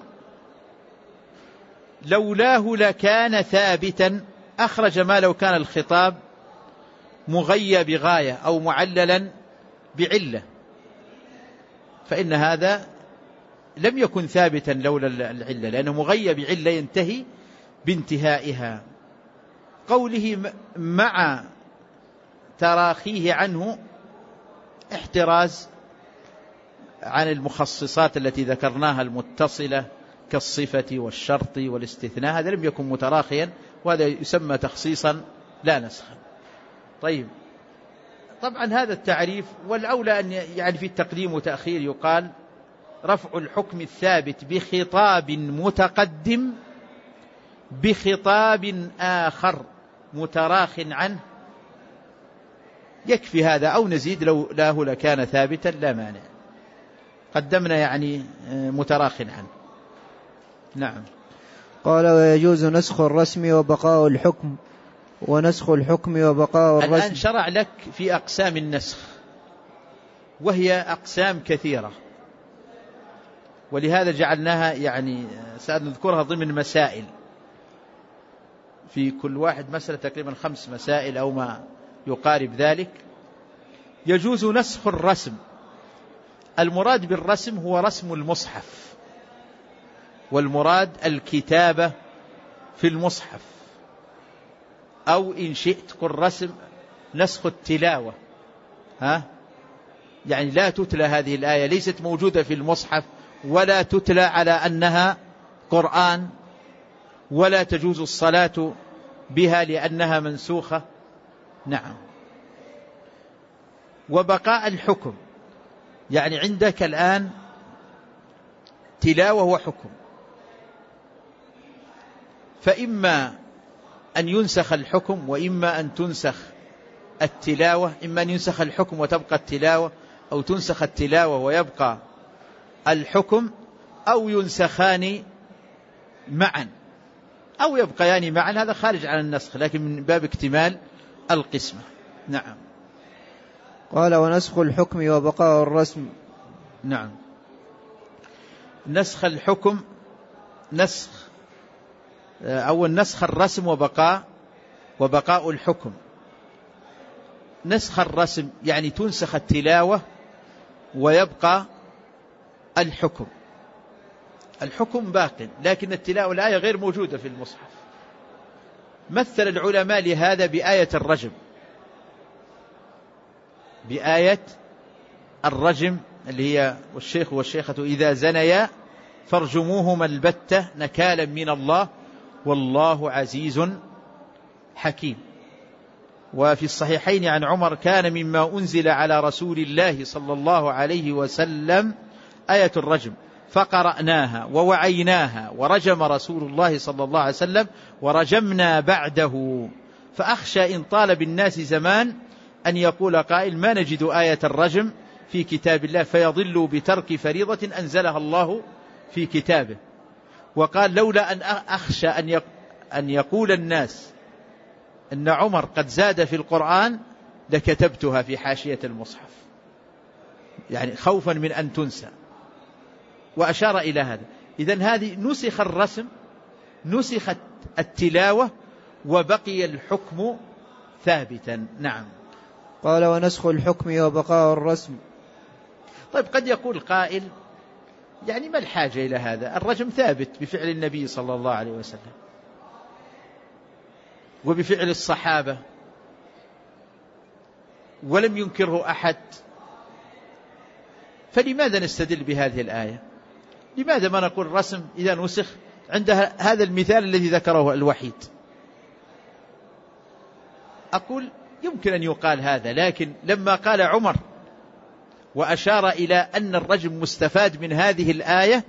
لولاه لكان ثابتا، أخرج ما لو كان الخطاب مغيى بغاية أو معللا بعلة، فإن هذا لم يكن ثابتا لولا العلة، لأنه مغيى بعلة ينتهي بانتهائها. قوله مع تراخيه عنه احتراز عن المخصصات التي ذكرناها المتصلة كالصفة والشرط والاستثناء، هذا لم يكن متراخيا، وهذا يسمى تخصيصا لا نسخا. طيب، طبعا هذا التعريف، والأولى أن يعني في التقديم وتأخير يقال رفع الحكم الثابت بخطاب متقدم بخطاب آخر متراخ عنه يكفي هذا أو نزيد لو لاه لكان ثابتا لا مانع. قدمنا يعني متراخٍ عنه. نعم. قال ويجوز نسخ الرسم وبقاء الحكم ونسخ الحكم وبقاء الرسم. الآن شرع لك في أقسام النسخ وهي أقسام كثيرة، ولهذا جعلناها يعني سنذكرها ضمن مسائل، في كل واحد مسألة تقريبا خمس مسائل أو ما يقارب ذلك. يجوز نسخ الرسم. المراد بالرسم هو رسم المصحف، والمراد الكتابة في المصحف، أو إن شئت قل رسم نسخ التلاوة. ها يعني لا تتلى هذه الآية، ليست موجودة في المصحف ولا تتلى على أنها قرآن، ولا تجوز الصلاة بها لأنها منسوخة. نعم. وبقاء الحكم، يعني عندك الآن تلاوة وحكم، فإما أن ينسخ الحكم وإما أن تنسخ التلاوة. إما أن ينسخ الحكم وتبقى التلاوة، أو تنسخ التلاوة ويبقى الحكم، أو ينسخان معا أو يبقيان معا. هذا خارج عن النسخ لكن من باب اكتمال القسمة. نعم. قال ونسخ الحكم وبقاء الرسم. نعم. نسخ الحكم نسخ أو نسخ الرسم وبقاء وبقاء الحكم. نسخ الرسم يعني تنسخ التلاوة ويبقى الحكم. الحكم باق لكن التلاوة الآية غير موجودة في المصحف. مثل العلماء لهذا بآية الرجم، بآية الرجم اللي هي والشيخ والشيخة إذا زنيا فارجموهما البتة نكالا من الله والله عزيز حكيم. وفي الصحيحين عن عمر كان مما أنزل على رسول الله صلى الله عليه وسلم آية الرجم فقرأناها ووعيناها ورجم رسول الله صلى الله عليه وسلم ورجمنا بعده. فأخشى إن طال بالناس زمان أن يقول قائل ما نجد آية الرجم في كتاب الله فيضل بترك فريضة أنزلها الله في كتابه. وقال لولا أن أخشى أن يقول الناس أن عمر قد زاد في القرآن لكتبتها في حاشية المصحف، يعني خوفا من أن تنسى. وأشار إلى هذا. إذن هذه نسخ الرسم، نسخت التلاوة، وبقي الحكم ثابتا. نعم. قال ونسخ الحكم وبقاء الرسم. طيب قد يقول قائل يعني ما الحاجة إلى هذا؟ الرجم ثابت بفعل النبي صلى الله عليه وسلم وبفعل الصحابة ولم ينكره أحد، فلماذا نستدل بهذه الآية؟ لماذا ما نقول الرسم إذا نسخ عند هذا المثال الذي ذكره الوحيد؟ أقول يمكن أن يقال هذا، لكن لما قال عمر وأشار إلى أن الرجم مستفاد من هذه الآية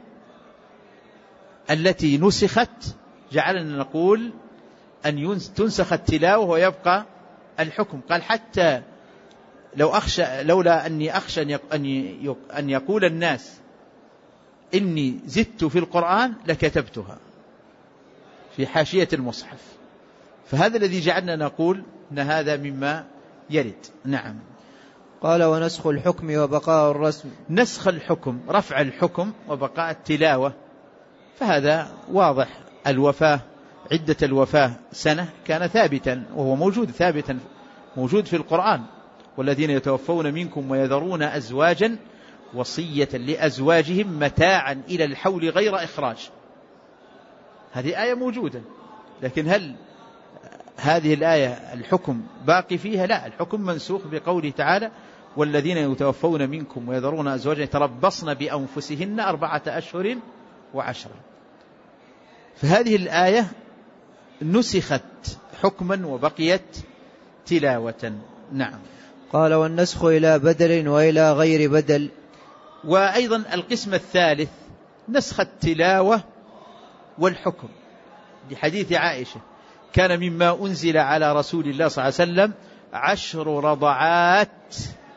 التي نسخت جعلنا نقول أن تنسخ التلاوة ويبقى الحكم. قال حتى لو أخشى لولا أني أخشى أن يقول الناس إني زدت في القرآن لكتبتها في حاشية المصحف. فهذا الذي جعلنا نقول أن هذا مما يرد. نعم. قال ونسخ الحكم وبقاء الرسم. نسخ الحكم رفع الحكم وبقاء التلاوة، فهذا واضح. الوفاة عدة الوفاة سنة كان ثابتا وهو موجود ثابتا موجود في القرآن، والذين يتوفون منكم ويذرون أزواجا وصية لأزواجهم متاعا إلى الحول غير إخراج. هذه آية موجودة، لكن هل هذه الآية الحكم باقي فيها؟ لا، الحكم منسوخ بقوله تعالى والذين يتوفون منكم ويذرون أزواجا يتربصن بأنفسهن أربعة أشهر وعشرة. فهذه الآية نسخت حكما وبقيت تلاوة. نعم. قال والنسخ إلى بدل وإلى غير بدل. وأيضا القسم الثالث نسخ التلاوة والحكم، لحديث عائشة كان مما أنزل على رسول الله صلى الله عليه وسلم عشر رضعات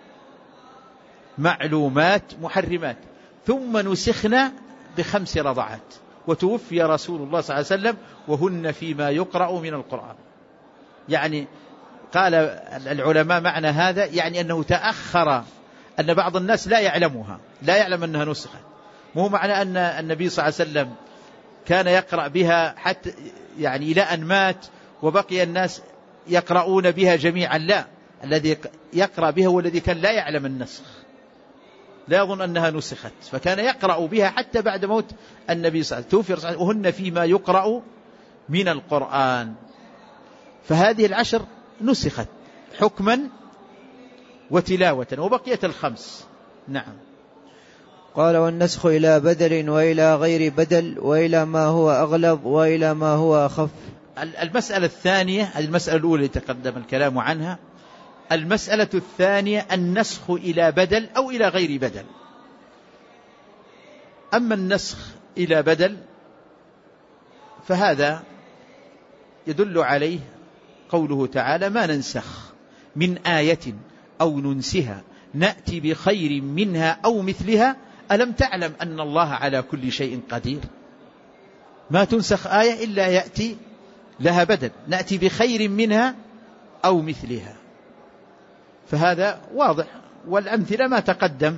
معلومات محرمات، ثم نسخنا بخمس رضعات، وتوفي رسول الله صلى الله عليه وسلم وهن فيما يقرأ من القرآن. يعني قال العلماء معنى هذا يعني أنه تأخر، أن بعض الناس لا يعلمها، لا يعلم أنها نسخت. مو معنى أن النبي صلى الله عليه وسلم كان يقرأ بها حتى يعني إلى أن مات وبقي الناس يقرؤون بها جميعا، لا، الذي يقرأ بها هو الذي كان لا يعلم النسخ، لا يظن أنها نسخت، فكان يقرأ بها حتى بعد موت النبي صلى الله عليه وسلم، توفي وهن فيما يقرأ من القرآن. فهذه العشر نسخت حكما وتلاوة، وبقيت الخمس. نعم. قال: والنسخ إلى بدل وإلى غير بدل وإلى ما هو أغلظ وإلى ما هو أخف. المسألة الثانية، المسألة الأولى تقدم الكلام عنها. المسألة الثانية النسخ إلى بدل أو إلى غير بدل. أما النسخ إلى بدل فهذا يدل عليه قوله تعالى: ما ننسخ من آية أو ننسها نأتي بخير منها أو مثلها ألم تعلم أن الله على كل شيء قدير. ما تنسخ آية إلا يأتي لها بدل، نأتي بخير منها أو مثلها. فهذا واضح، والأمثلة ما تقدم.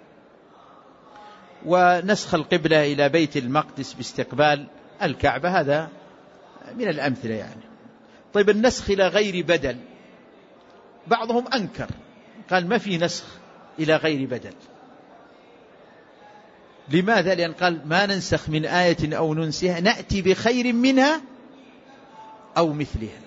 ونسخ القبلة إلى بيت المقدس باستقبال الكعبة هذا من الأمثلة يعني. طيب النسخ إلى غير بدل، بعضهم أنكر قال ما في نسخ إلى غير بدل. لماذا؟ لأن قال ما ننسخ من آية أو ننسها نأتي بخير منها أو مثلها.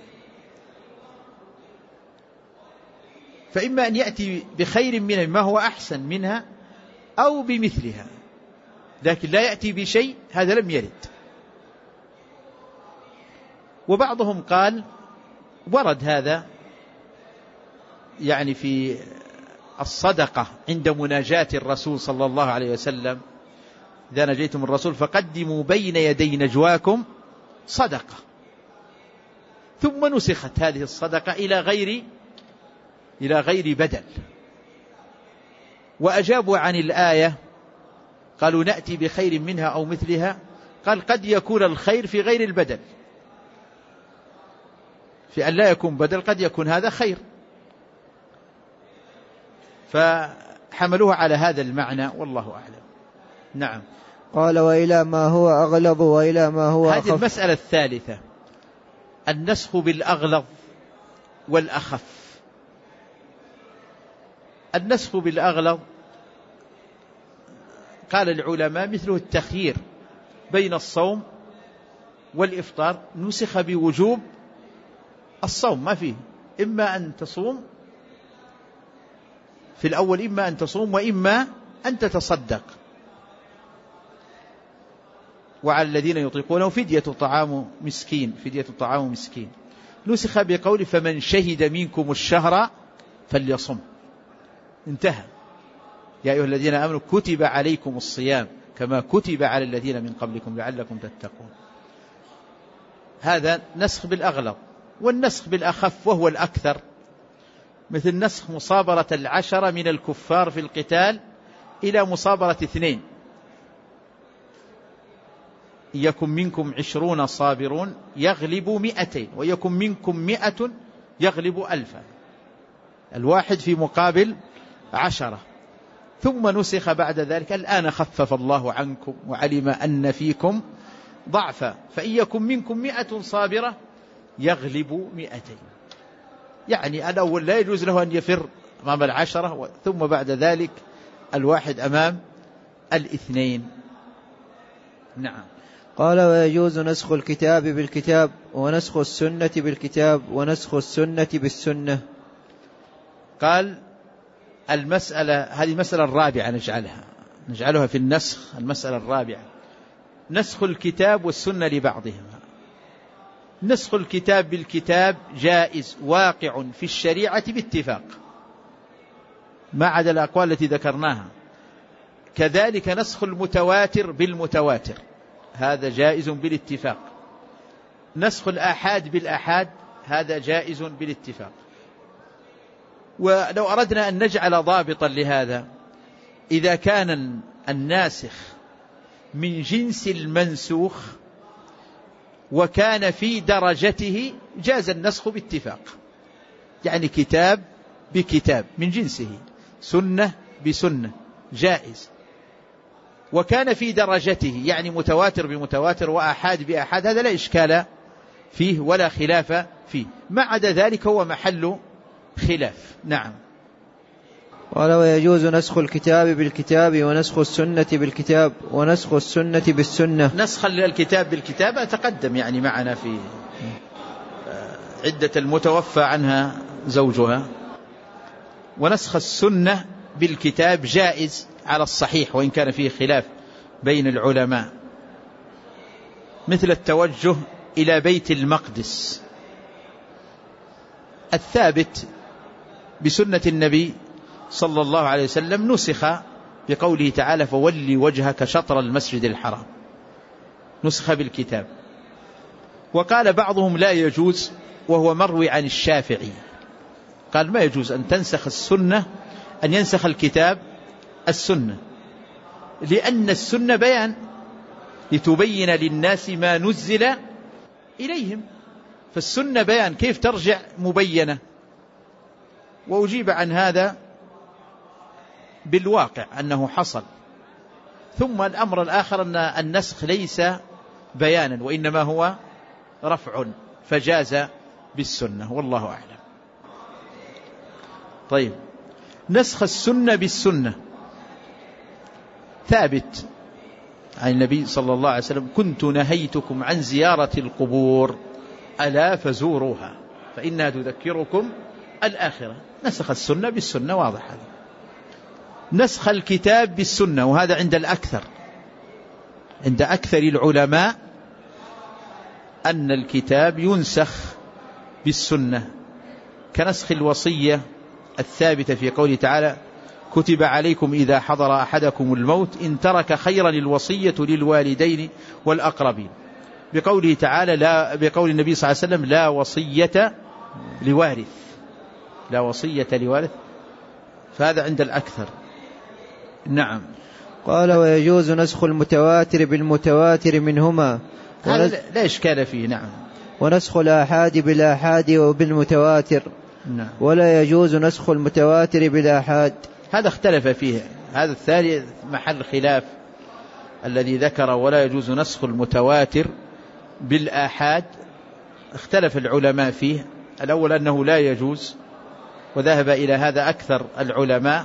فإما أن يأتي بخير منها ما هو أحسن منها أو بمثلها، لكن لا يأتي بشيء، هذا لم يرد. وبعضهم قال ورد هذا يعني في الصدقة عند مناجاة الرسول صلى الله عليه وسلم: إذا نجيتم الرسول فقدموا بين يدي نجواكم صدقة. ثم نسخت هذه الصدقة إلى غير إلى غير بدل. وأجابوا عن الآية قالوا نأتي بخير منها أو مثلها، قال قد يكون الخير في غير البدل، في أن لا يكون بدل قد يكون هذا خير، فحملوها على هذا المعنى والله أعلم. نعم. قال: وإلى ما هو أغلظ وإلى ما هو أخف. هذه المسألة الثالثة، النسخ بالأغلظ والأخف. النسخ بالأغلظ قال العلماء مثله التخيير بين الصوم والإفطار، نسخ بوجوب الصوم، ما فيه، إما أن تصوم في الأول، إما أن تصوم وإما أن تتصدق. وعلى الذين يطيقونه فدية طعام مسكين، فدية طعام مسكين. نسخ بقول فمن شهد منكم الشهر فليصم، انتهى. يا أيها الذين آمنوا كتب عليكم الصيام كما كتب على الذين من قبلكم لعلكم تتقون. هذا نسخ بالأغلظ. والنسخ بالأخف وهو الأكثر، مثل نسخ مصابرة العشرة من الكفار في القتال إلى مصابرة اثنين: يكن منكم عشرون صابرون يغلبوا مئتين ويكن منكم مئة يغلب ألفا، الواحد في مقابل عشرة. ثم نسخ بعد ذلك الآن خفف الله عنكم وعلم أن فيكم ضعفا فإن يكن منكم مئة صابرة يغلب مئتين. يعني الأول لا يجوز له أن يفر أمام العشرة، ثم بعد ذلك الواحد أمام الاثنين. نعم. قال: ويجوز نسخ الكتاب بالكتاب ونسخ السنة بالكتاب ونسخ السنة بالسنة. قال المسألة هذه المسألة الرابعة نجعلها نجعلها في النسخ، المسألة الرابعة نسخ الكتاب والسنة لبعضهما. نسخ الكتاب بالكتاب جائز واقع في الشريعة باتفاق ما عدا الأقوال التي ذكرناها. كذلك نسخ المتواتر بالمتواتر هذا جائز بالاتفاق. نسخ الآحاد بالآحاد هذا جائز بالاتفاق. ولو أردنا أن نجعل ضابطا لهذا، إذا كان الناسخ من جنس المنسوخ وكان في درجته جاز النسخ باتفاق، يعني كتاب بكتاب من جنسه، سنة بسنة جائز. وكان في درجته يعني متواتر بمتواتر وآحاد بآحاد، هذا لا إشكال فيه ولا خلاف فيه. ما عدا ذلك هو محل خلاف. نعم. قال ويجوز نسخ الكتاب بالكتاب ونسخ السنة بالكتاب ونسخ السنة بالسنة. نسخ الكتاب بالكتاب تقدم يعني معنا في عدة المتوفى عنها زوجها. ونسخ السنة بالكتاب جائز على الصحيح وإن كان فيه خلاف بين العلماء، مثل التوجه إلى بيت المقدس الثابت بسنة النبي صلى الله عليه وسلم، نسخ بقوله تعالى فولي وجهك شطر المسجد الحرام، نسخ بالكتاب. وقال بعضهم لا يجوز، وهو مروي عن الشافعي، قال ما يجوز أن تنسخ السنة، أن ينسخ الكتاب السنة، لأن السنة بيان لتبين للناس ما نزل إليهم، فالسنة بيان، كيف ترجع مبينة؟ وأجيب عن هذا بالواقع أنه حصل. ثم الأمر الآخر أن النسخ ليس بيانا وإنما هو رفع، فجاز بالسنة، والله أعلم. طيب، نسخ السنة بالسنة ثابت عن النبي صلى الله عليه وسلم: كنت نهيتكم عن زيارة القبور ألا فزوروها فإنها تذكركم الآخرة. نسخ السنة بالسنة، واضح هذا. نسخ الكتاب بالسنة، وهذا عند الأكثر، عند أكثر العلماء أن الكتاب ينسخ بالسنة، كنسخ الوصية الثابتة في قوله تعالى: كتب عليكم إذا حضر أحدكم الموت إن ترك خيرا الوصية للوالدين والأقربين، بقوله تعالى لا، بقول النبي صلى الله عليه وسلم: لا وصية لوارث، لا وصية لوارث. فهذا عند الأكثر. نعم. قال ويجوز نسخ المتواتر بالمتواتر منهما، هذا لا إشكال فيه. نعم. ونسخ الآحاد بالآحاد وبالمتواتر. نعم. ولا يجوز نسخ المتواتر بالآحاد، هذا اختلف فيه، هذا الثالث محل خلاف الذي ذكر ولا يجوز نسخ المتواتر بالآحاد. اختلف العلماء فيه، الأول أنه لا يجوز، وذهب إلى هذا أكثر العلماء،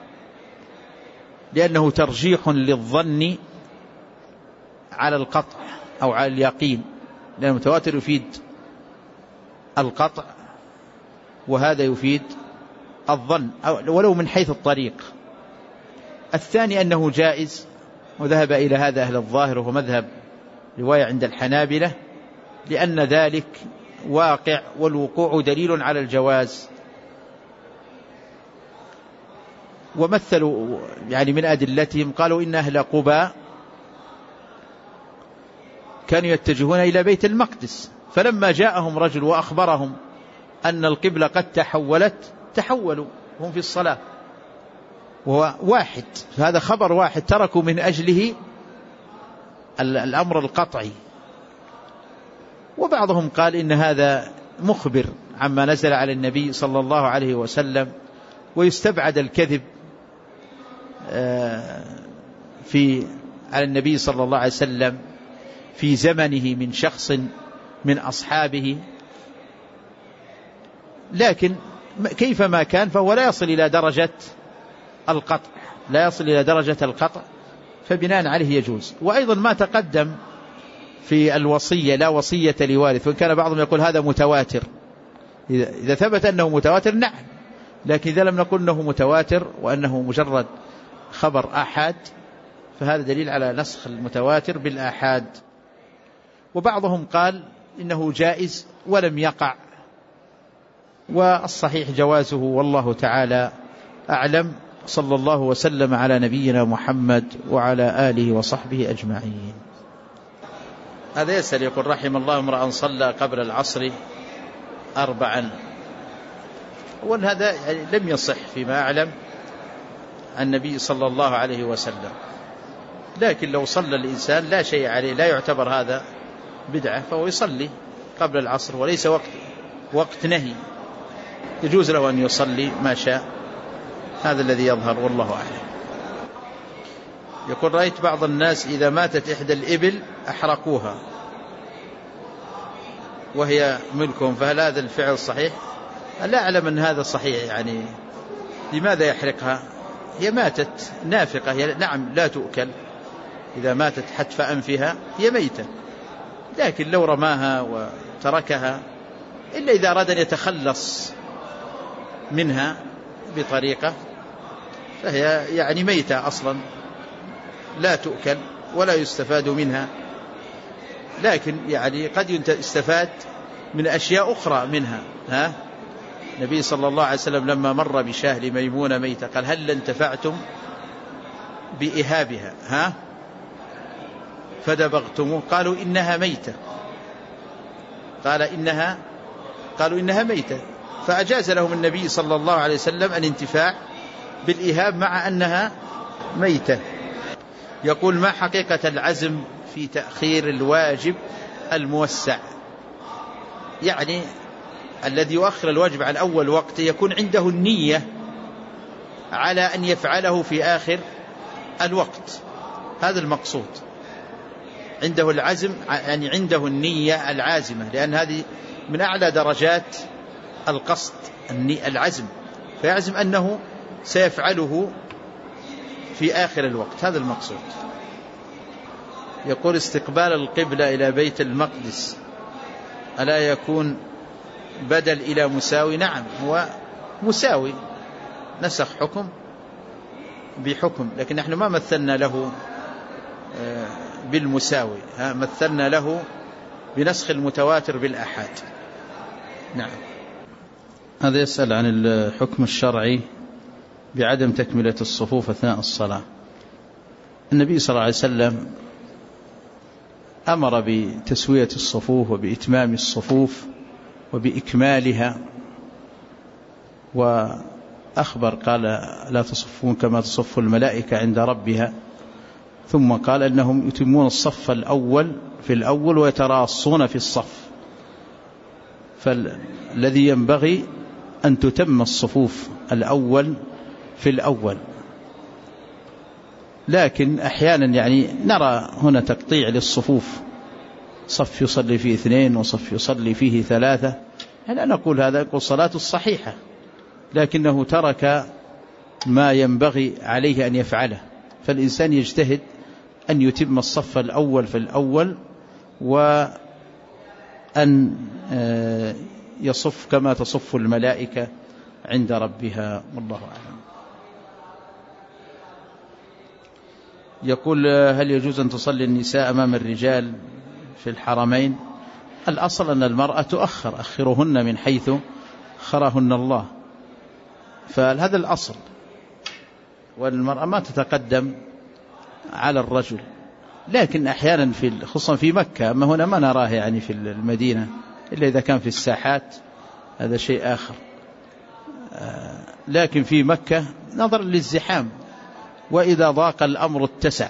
لأنه ترجيح للظن على القطع أو على اليقين، لأن المتواتر يفيد القطع وهذا يفيد الظن ولو من حيث الطريق. الثاني أنه جائز، وذهب إلى هذا أهل الظاهر، وهو مذهب رواية عند الحنابلة، لأن ذلك واقع والوقوع دليل على الجواز. ومثلوا يعني من أدلتهم، قالوا إن أهل قباء كانوا يتجهون إلى بيت المقدس، فلما جاءهم رجل وأخبرهم أن القبلة قد تحولت تحولوا هم في الصلاة، وهو واحد، هذا خبر واحد تركوا من أجله الأمر القطعي. وبعضهم قال إن هذا مخبر عما نزل على النبي صلى الله عليه وسلم، ويستبعد الكذب في على النبي صلى الله عليه وسلم في زمنه من شخص من أصحابه، لكن كيفما كان فهو لا يصل إلى درجة القطع، لا يصل إلى درجة القطع، فبناء عليه يجوز. وأيضا ما تقدم في الوصية لا وصية لوارث، وإن كان بعضهم يقول هذا متواتر، إذا ثبت أنه متواتر نعم، لكن إذا لم نقل أنه متواتر وأنه مجرد خبر آحاد فهذا دليل على نسخ المتواتر بالآحاد. وبعضهم قال إنه جائز ولم يقع، والصحيح جوازه والله تعالى أعلم. صلى الله وسلم على نبينا محمد وعلى آله وصحبه أجمعين. هذا يسأل يقول: رحم الله امرأ صلى قبل العصر أربعا وأن هذا يعني لم يصح فيما أعلم عن النبي صلى الله عليه وسلم. لكن لو صلى الإنسان لا شيء عليه، لا يعتبر هذا بدعة، فهو يصلي قبل العصر وليس وقت وقت نهي، يجوز له أن يصلي ما شاء. هذا الذي يظهر والله أعلم. يقول: رأيت بعض الناس إذا ماتت إحدى الإبل أحرقوها وهي ملكهم، فهل هذا الفعل صحيح؟ لا أعلم أن هذا صحيح. يعني لماذا يحرقها؟ هي ماتت نافقة، هي نعم لا تؤكل، إذا ماتت حتف أنفها هي ميتة، لكن لو رماها وتركها إلا إذا أراد أن يتخلص منها بطريقة فهي يعني ميتة أصلا، لا تؤكل ولا يستفاد منها. لكن يعني قد يستفاد من أشياء أخرى منها. ها النبي صلى الله عليه وسلم لما مر بشاه لميمونة ميتة قال: هل انتفعتم بإهابها؟ ها فدبغتموه؟ قالوا إنها ميتة. قال إنها قالوا إنها ميتة، فأجاز لهم النبي صلى الله عليه وسلم الانتفاع بالإهاب مع أنها ميتة. يقول: ما حقيقة العزم في تأخير الواجب الموسع؟ يعني الذي يؤخر الواجب عن أول وقت يكون عنده النية على أن يفعله في آخر الوقت، هذا المقصود. عنده العزم، يعني عنده النية العازمة، لأن هذه من أعلى درجات القصد، العزم، فيعزم أنه سيفعله في آخر الوقت، هذا المقصود. يقول: استقبال القبلة إلى بيت المقدس ألا يكون بدل إلى مساوي؟ نعم هو مساوي، نسخ حكم بحكم، لكن نحن ما مثلنا له بالمساوي، مثلنا له بنسخ المتواتر بالأحاد. نعم. هذا يسأل عن الحكم الشرعي بعدم تكملة الصفوف أثناء الصلاة. النبي صلى الله عليه وسلم أمر بتسوية الصفوف وبإتمام الصفوف وبإكمالها، وأخبر قال: لا تصفون كما تصف الملائكة عند ربها، ثم قال أنهم يتمون الصف الأول في الأول ويتراصون في الصف، فالذي ينبغي أن تتم الصفوف الأول في الأول. لكن أحيانا يعني نرى هنا تقطيع للصفوف، صف يصلي فيه اثنين وصف يصلي فيه ثلاثة، لا نقول هذا، يقول صلاة الصحيحة، لكنه ترك ما ينبغي عليه أن يفعله. فالإنسان يجتهد أن يتم الصف الأول في الأول، وأن يصف كما تصف الملائكة عند ربها، والله أعلم. يقول: هل يجوز أن تصلي النساء أمام الرجال في الحرمين؟ الأصل أن المرأة تؤخر، أخرهن من حيث خرهن الله، فهذا الأصل، والمرأة ما تتقدم على الرجل. لكن أحيانا في خصوصا في مكة، أما هنا ما نراه يعني في المدينة إلا إذا كان في الساحات، هذا شيء آخر. لكن في مكة نظرا للزحام، وإذا ضاق الأمر اتسع،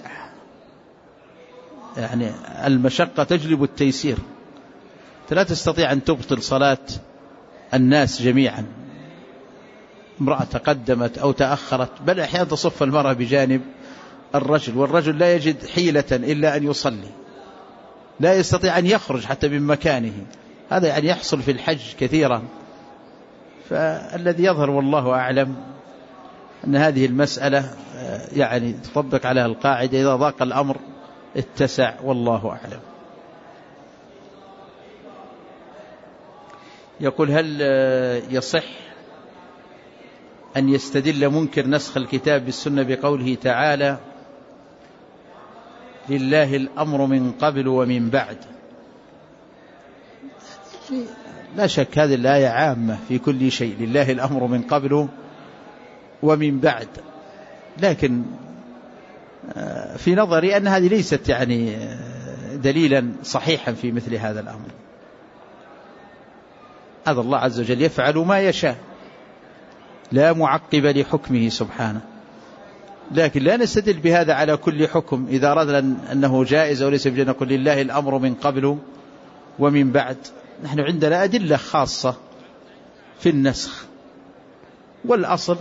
يعني المشقة تجلب التيسير، لا تستطيع أن تبطل صلاة الناس جميعا، امرأة تقدمت أو تأخرت، بل أحيانا تصف المرأة بجانب الرجل، والرجل لا يجد حيلة إلا أن يصلي، لا يستطيع أن يخرج حتى من مكانه. هذا يعني يحصل في الحج كثيرا. فالذي يظهر والله أعلم أن هذه المسألة يعني تطبق عليها القاعدة: إذا ضاق الأمر اتسع، والله أعلم. يقول: هل يصح أن يستدل منكر نسخ الكتاب بالسنة بقوله تعالى: لله الأمر من قبل ومن بعد؟ لا شك هذه الآية عامة في كل شيء، لله الأمر من قبل ومن بعد، لكن في نظري أن هذه ليست يعني دليلا صحيحا في مثل هذا الأمر. هذا الله عز وجل يفعل ما يشاء، لا معقب لحكمه سبحانه. لكن لا نستدل بهذا على كل حكم إذا أردنا أنه جائز وليس بجائز نقول لله الأمر من قبل ومن بعد. نحن عندنا أدلة خاصة في النسخ، والأصل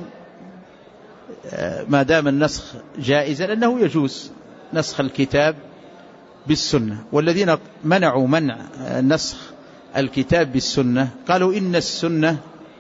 ما دام النسخ جائزا أنه يجوز نسخ الكتاب بالسنة. والذين منعوا منع نسخ الكتاب بالسنة قالوا إن السنة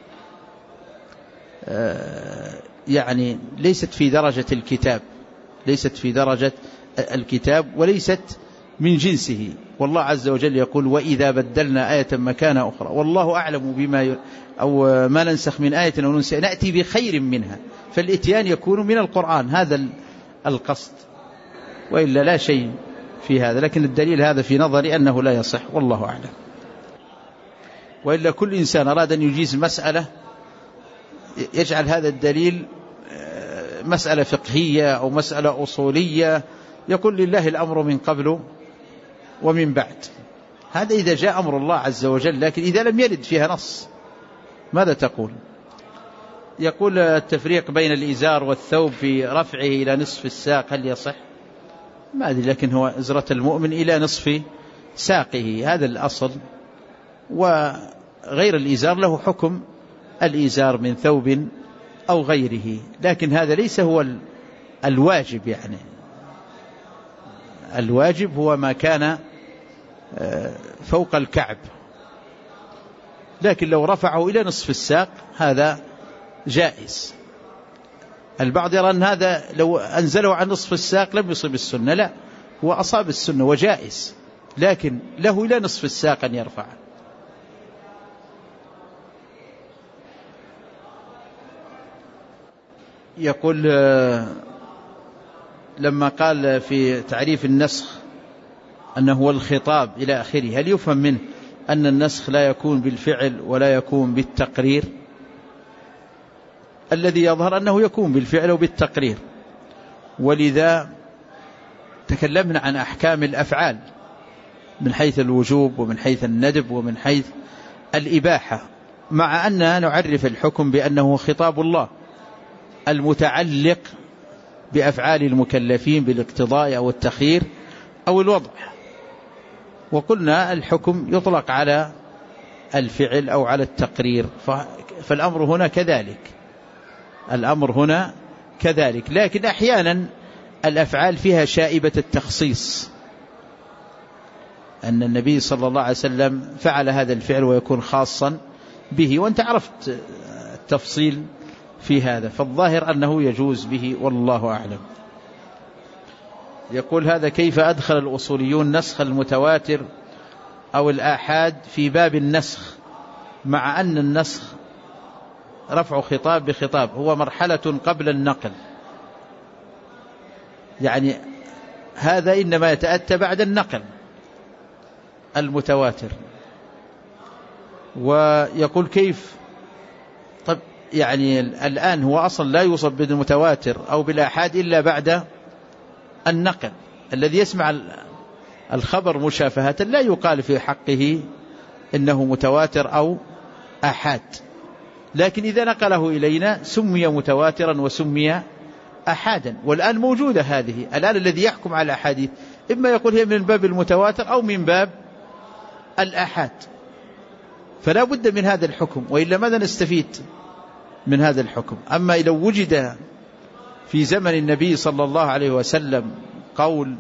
يعني ليست في درجة الكتاب، ليست في درجة الكتاب وليست من جنسه. والله عز وجل يقول وإذا بدلنا آية مكان أخرى والله أعلم بما ي... أو ما ننسخ من آية أو ننسى نأتي بخير منها. فالإتيان يكون من القرآن، هذا القصد، وإلا لا شيء في هذا. لكن الدليل هذا في نظري أنه لا يصح والله أعلم. وإلا كل إنسان أراد أن يجيز مسألة يجعل هذا الدليل مسألة فقهية أو مسألة أصولية، يقول لله الأمر من قبل ومن بعد. هذا إذا جاء أمر الله عز وجل. لكن إذا لم يرد فيها نص ماذا تقول؟ يقول التفريق بين الإزار والثوب في رفعه إلى نصف الساق هل يصح؟ ما أدري، لكن هو إزرة المؤمن إلى نصف ساقه هذا الأصل، وغير الإزار له حكم الإزار من ثوب أو غيره. لكن هذا ليس هو الواجب، يعني الواجب هو ما كان فوق الكعب. لكن لو رفعه إلى نصف الساق هذا جائز. البعض يرى أن هذا لو أنزله عن نصف الساق لم يصب السنة، لا، هو أصاب السنة وجائز، لكن له إلى نصف الساق أن يرفعه. يقول لما قال في تعريف النسخ أنه هو الخطاب إلى آخره، هل يفهم منه أن النسخ لا يكون بالفعل ولا يكون بالتقرير؟ الذي يظهر أنه يكون بالفعل وبالتقرير. ولذا تكلمنا عن أحكام الأفعال من حيث الوجوب ومن حيث الندب ومن حيث الإباحة، مع أننا نعرف الحكم بأنه خطاب الله المتعلق بأفعال المكلفين بالاقتضاء أو التخيير أو الوضع. وقلنا الحكم يطلق على الفعل أو على التقرير، فالأمر هنا كذلك، الأمر هنا كذلك. لكن أحيانا الأفعال فيها شائبة التخصيص، أن النبي صلى الله عليه وسلم فعل هذا الفعل ويكون خاصا به، وأنت عرفت التفصيل في هذا، فالظاهر أنه يجوز به والله أعلم. يقول هذا كيف أدخل الأصوليون نسخ المتواتر أو الآحاد في باب النسخ، مع أن النسخ رفع خطاب بخطاب هو مرحلة قبل النقل، يعني هذا إنما يتأتى بعد النقل المتواتر. ويقول كيف، طب يعني الآن هو أصلا لا يوصف بالمتواتر أو بالآحاد إلا بعد النقل. الذي يسمع الخبر مشافهة لا يقال في حقه إنه متواتر أو آحاد، لكن إذا نقله إلينا سمي متواترا وسمي آحادا. والآن موجودة هذه الآن، الذي يحكم على الأحاديث إما يقول هي من باب المتواتر أو من باب الآحاد، فلا بد من هذا الحكم، وإلا ماذا نستفيد من هذا الحكم؟ أما لو وجد في زمن النبي صلى الله عليه وسلم قول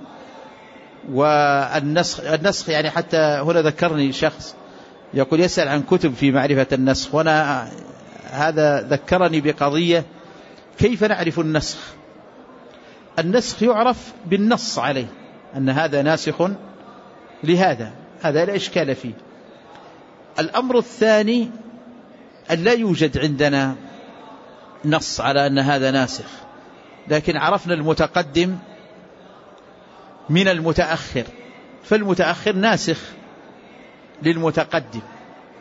والنسخ النسخ يعني حتى هنا ذكرني شخص يقول يسأل عن كتب في معرفة النسخ، وأنا هذا ذكرني بقضية كيف نعرف النسخ. النسخ يعرف بالنص عليه أن هذا ناسخ لهذا، هذا لا إشكال فيه. الأمر الثاني أن لا يوجد عندنا نص على أن هذا ناسخ، لكن عرفنا المتقدم من المتأخر، فالمتأخر ناسخ للمتقدم،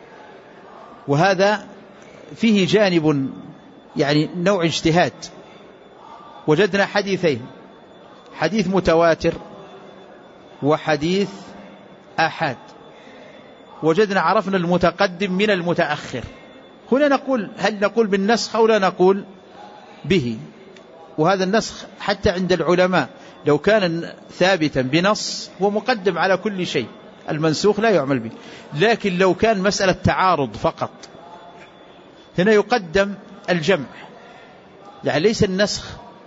وهذا فيه جانب يعني نوع اجتهاد. وجدنا حديثين، حديث متواتر وحديث آحاد، وجدنا عرفنا المتقدم من المتأخر، هنا نقول هل نقول بالنسخ أو لا نقول به؟ وهذا النسخ حتى عند العلماء لو كان ثابتا بنص هو مقدم على كل شيء، المنسوخ لا يعمل به. لكن لو كان مسألة تعارض فقط هنا يقدم الجمع، يعني ليس النسخ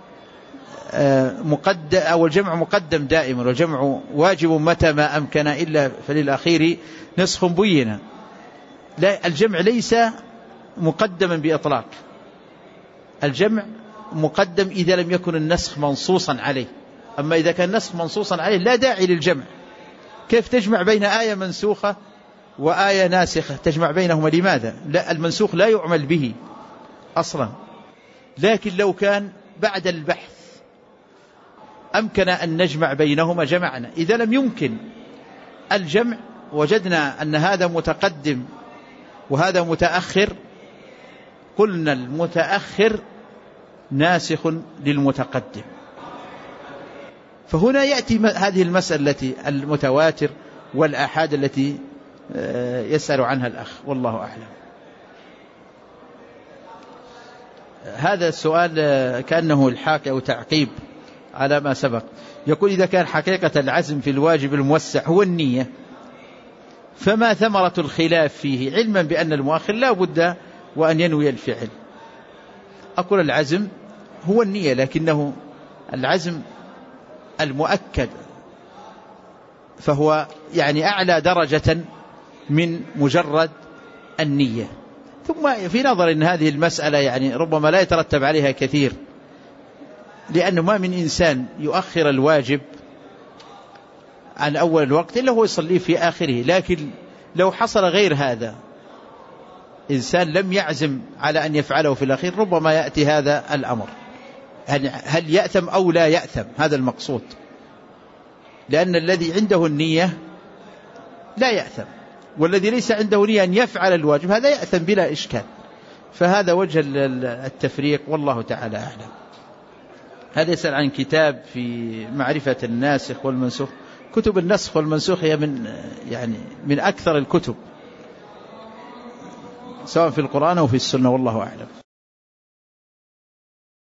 مقدم أو الجمع مقدم دائما، والجمع واجب متى ما أمكن إلا فللأخير نسخ بينا. لا، الجمع ليس مقدما بإطلاق، الجمع مقدم إذا لم يكن النسخ منصوصا عليه. أما إذا كان النسخ منصوصا عليه لا داعي للجمع. كيف تجمع بين آية منسوخة وآية ناسخة؟ تجمع بينهما لماذا؟ لا، المنسوخ لا يعمل به أصلا. لكن لو كان بعد البحث أمكن أن نجمع بينهما جمعنا. إذا لم يمكن الجمع وجدنا أن هذا متقدم وهذا متأخر، قلنا المتأخر ناسخ للمتقدم. فهنا يأتي هذه المسألة التي المتواتر والآحاد التي يسأل عنها الأخ، والله أعلم. هذا السؤال كأنه الحاكي أو تعقيب على ما سبق. يقول: إذا كان حقيقة العزم في الواجب الموسع هو النية، فما ثمرة الخلاف فيه، علما بأن المؤخر لا بد وأن ينوي الفعل؟ أقول العزم هو النية، لكنه العزم المؤكد فهو يعني أعلى درجة من مجرد النية. ثم في نظر أن هذه المسألة يعني ربما لا يترتب عليها كثير، لأنه ما من إنسان يؤخر الواجب عن أول الوقت إلا هو يصلي في آخره. لكن لو حصل غير هذا، إنسان لم يعزم على أن يفعله في الأخير، ربما يأتي هذا الأمر. هل يأثم أو لا يأثم؟ هذا المقصود. لأن الذي عنده النية لا يأثم، والذي ليس عنده نية أن يفعل الواجب هذا يأثم بلا إشكال. فهذا وجه التفريق، والله تعالى أعلم. هذا يسأل عن كتاب في معرفة الناسخ والمنسوخ. كتب النسخ والمنسوخ هي من يعني من أكثر الكتب سواء في القرآن أو في السنة، والله أعلم.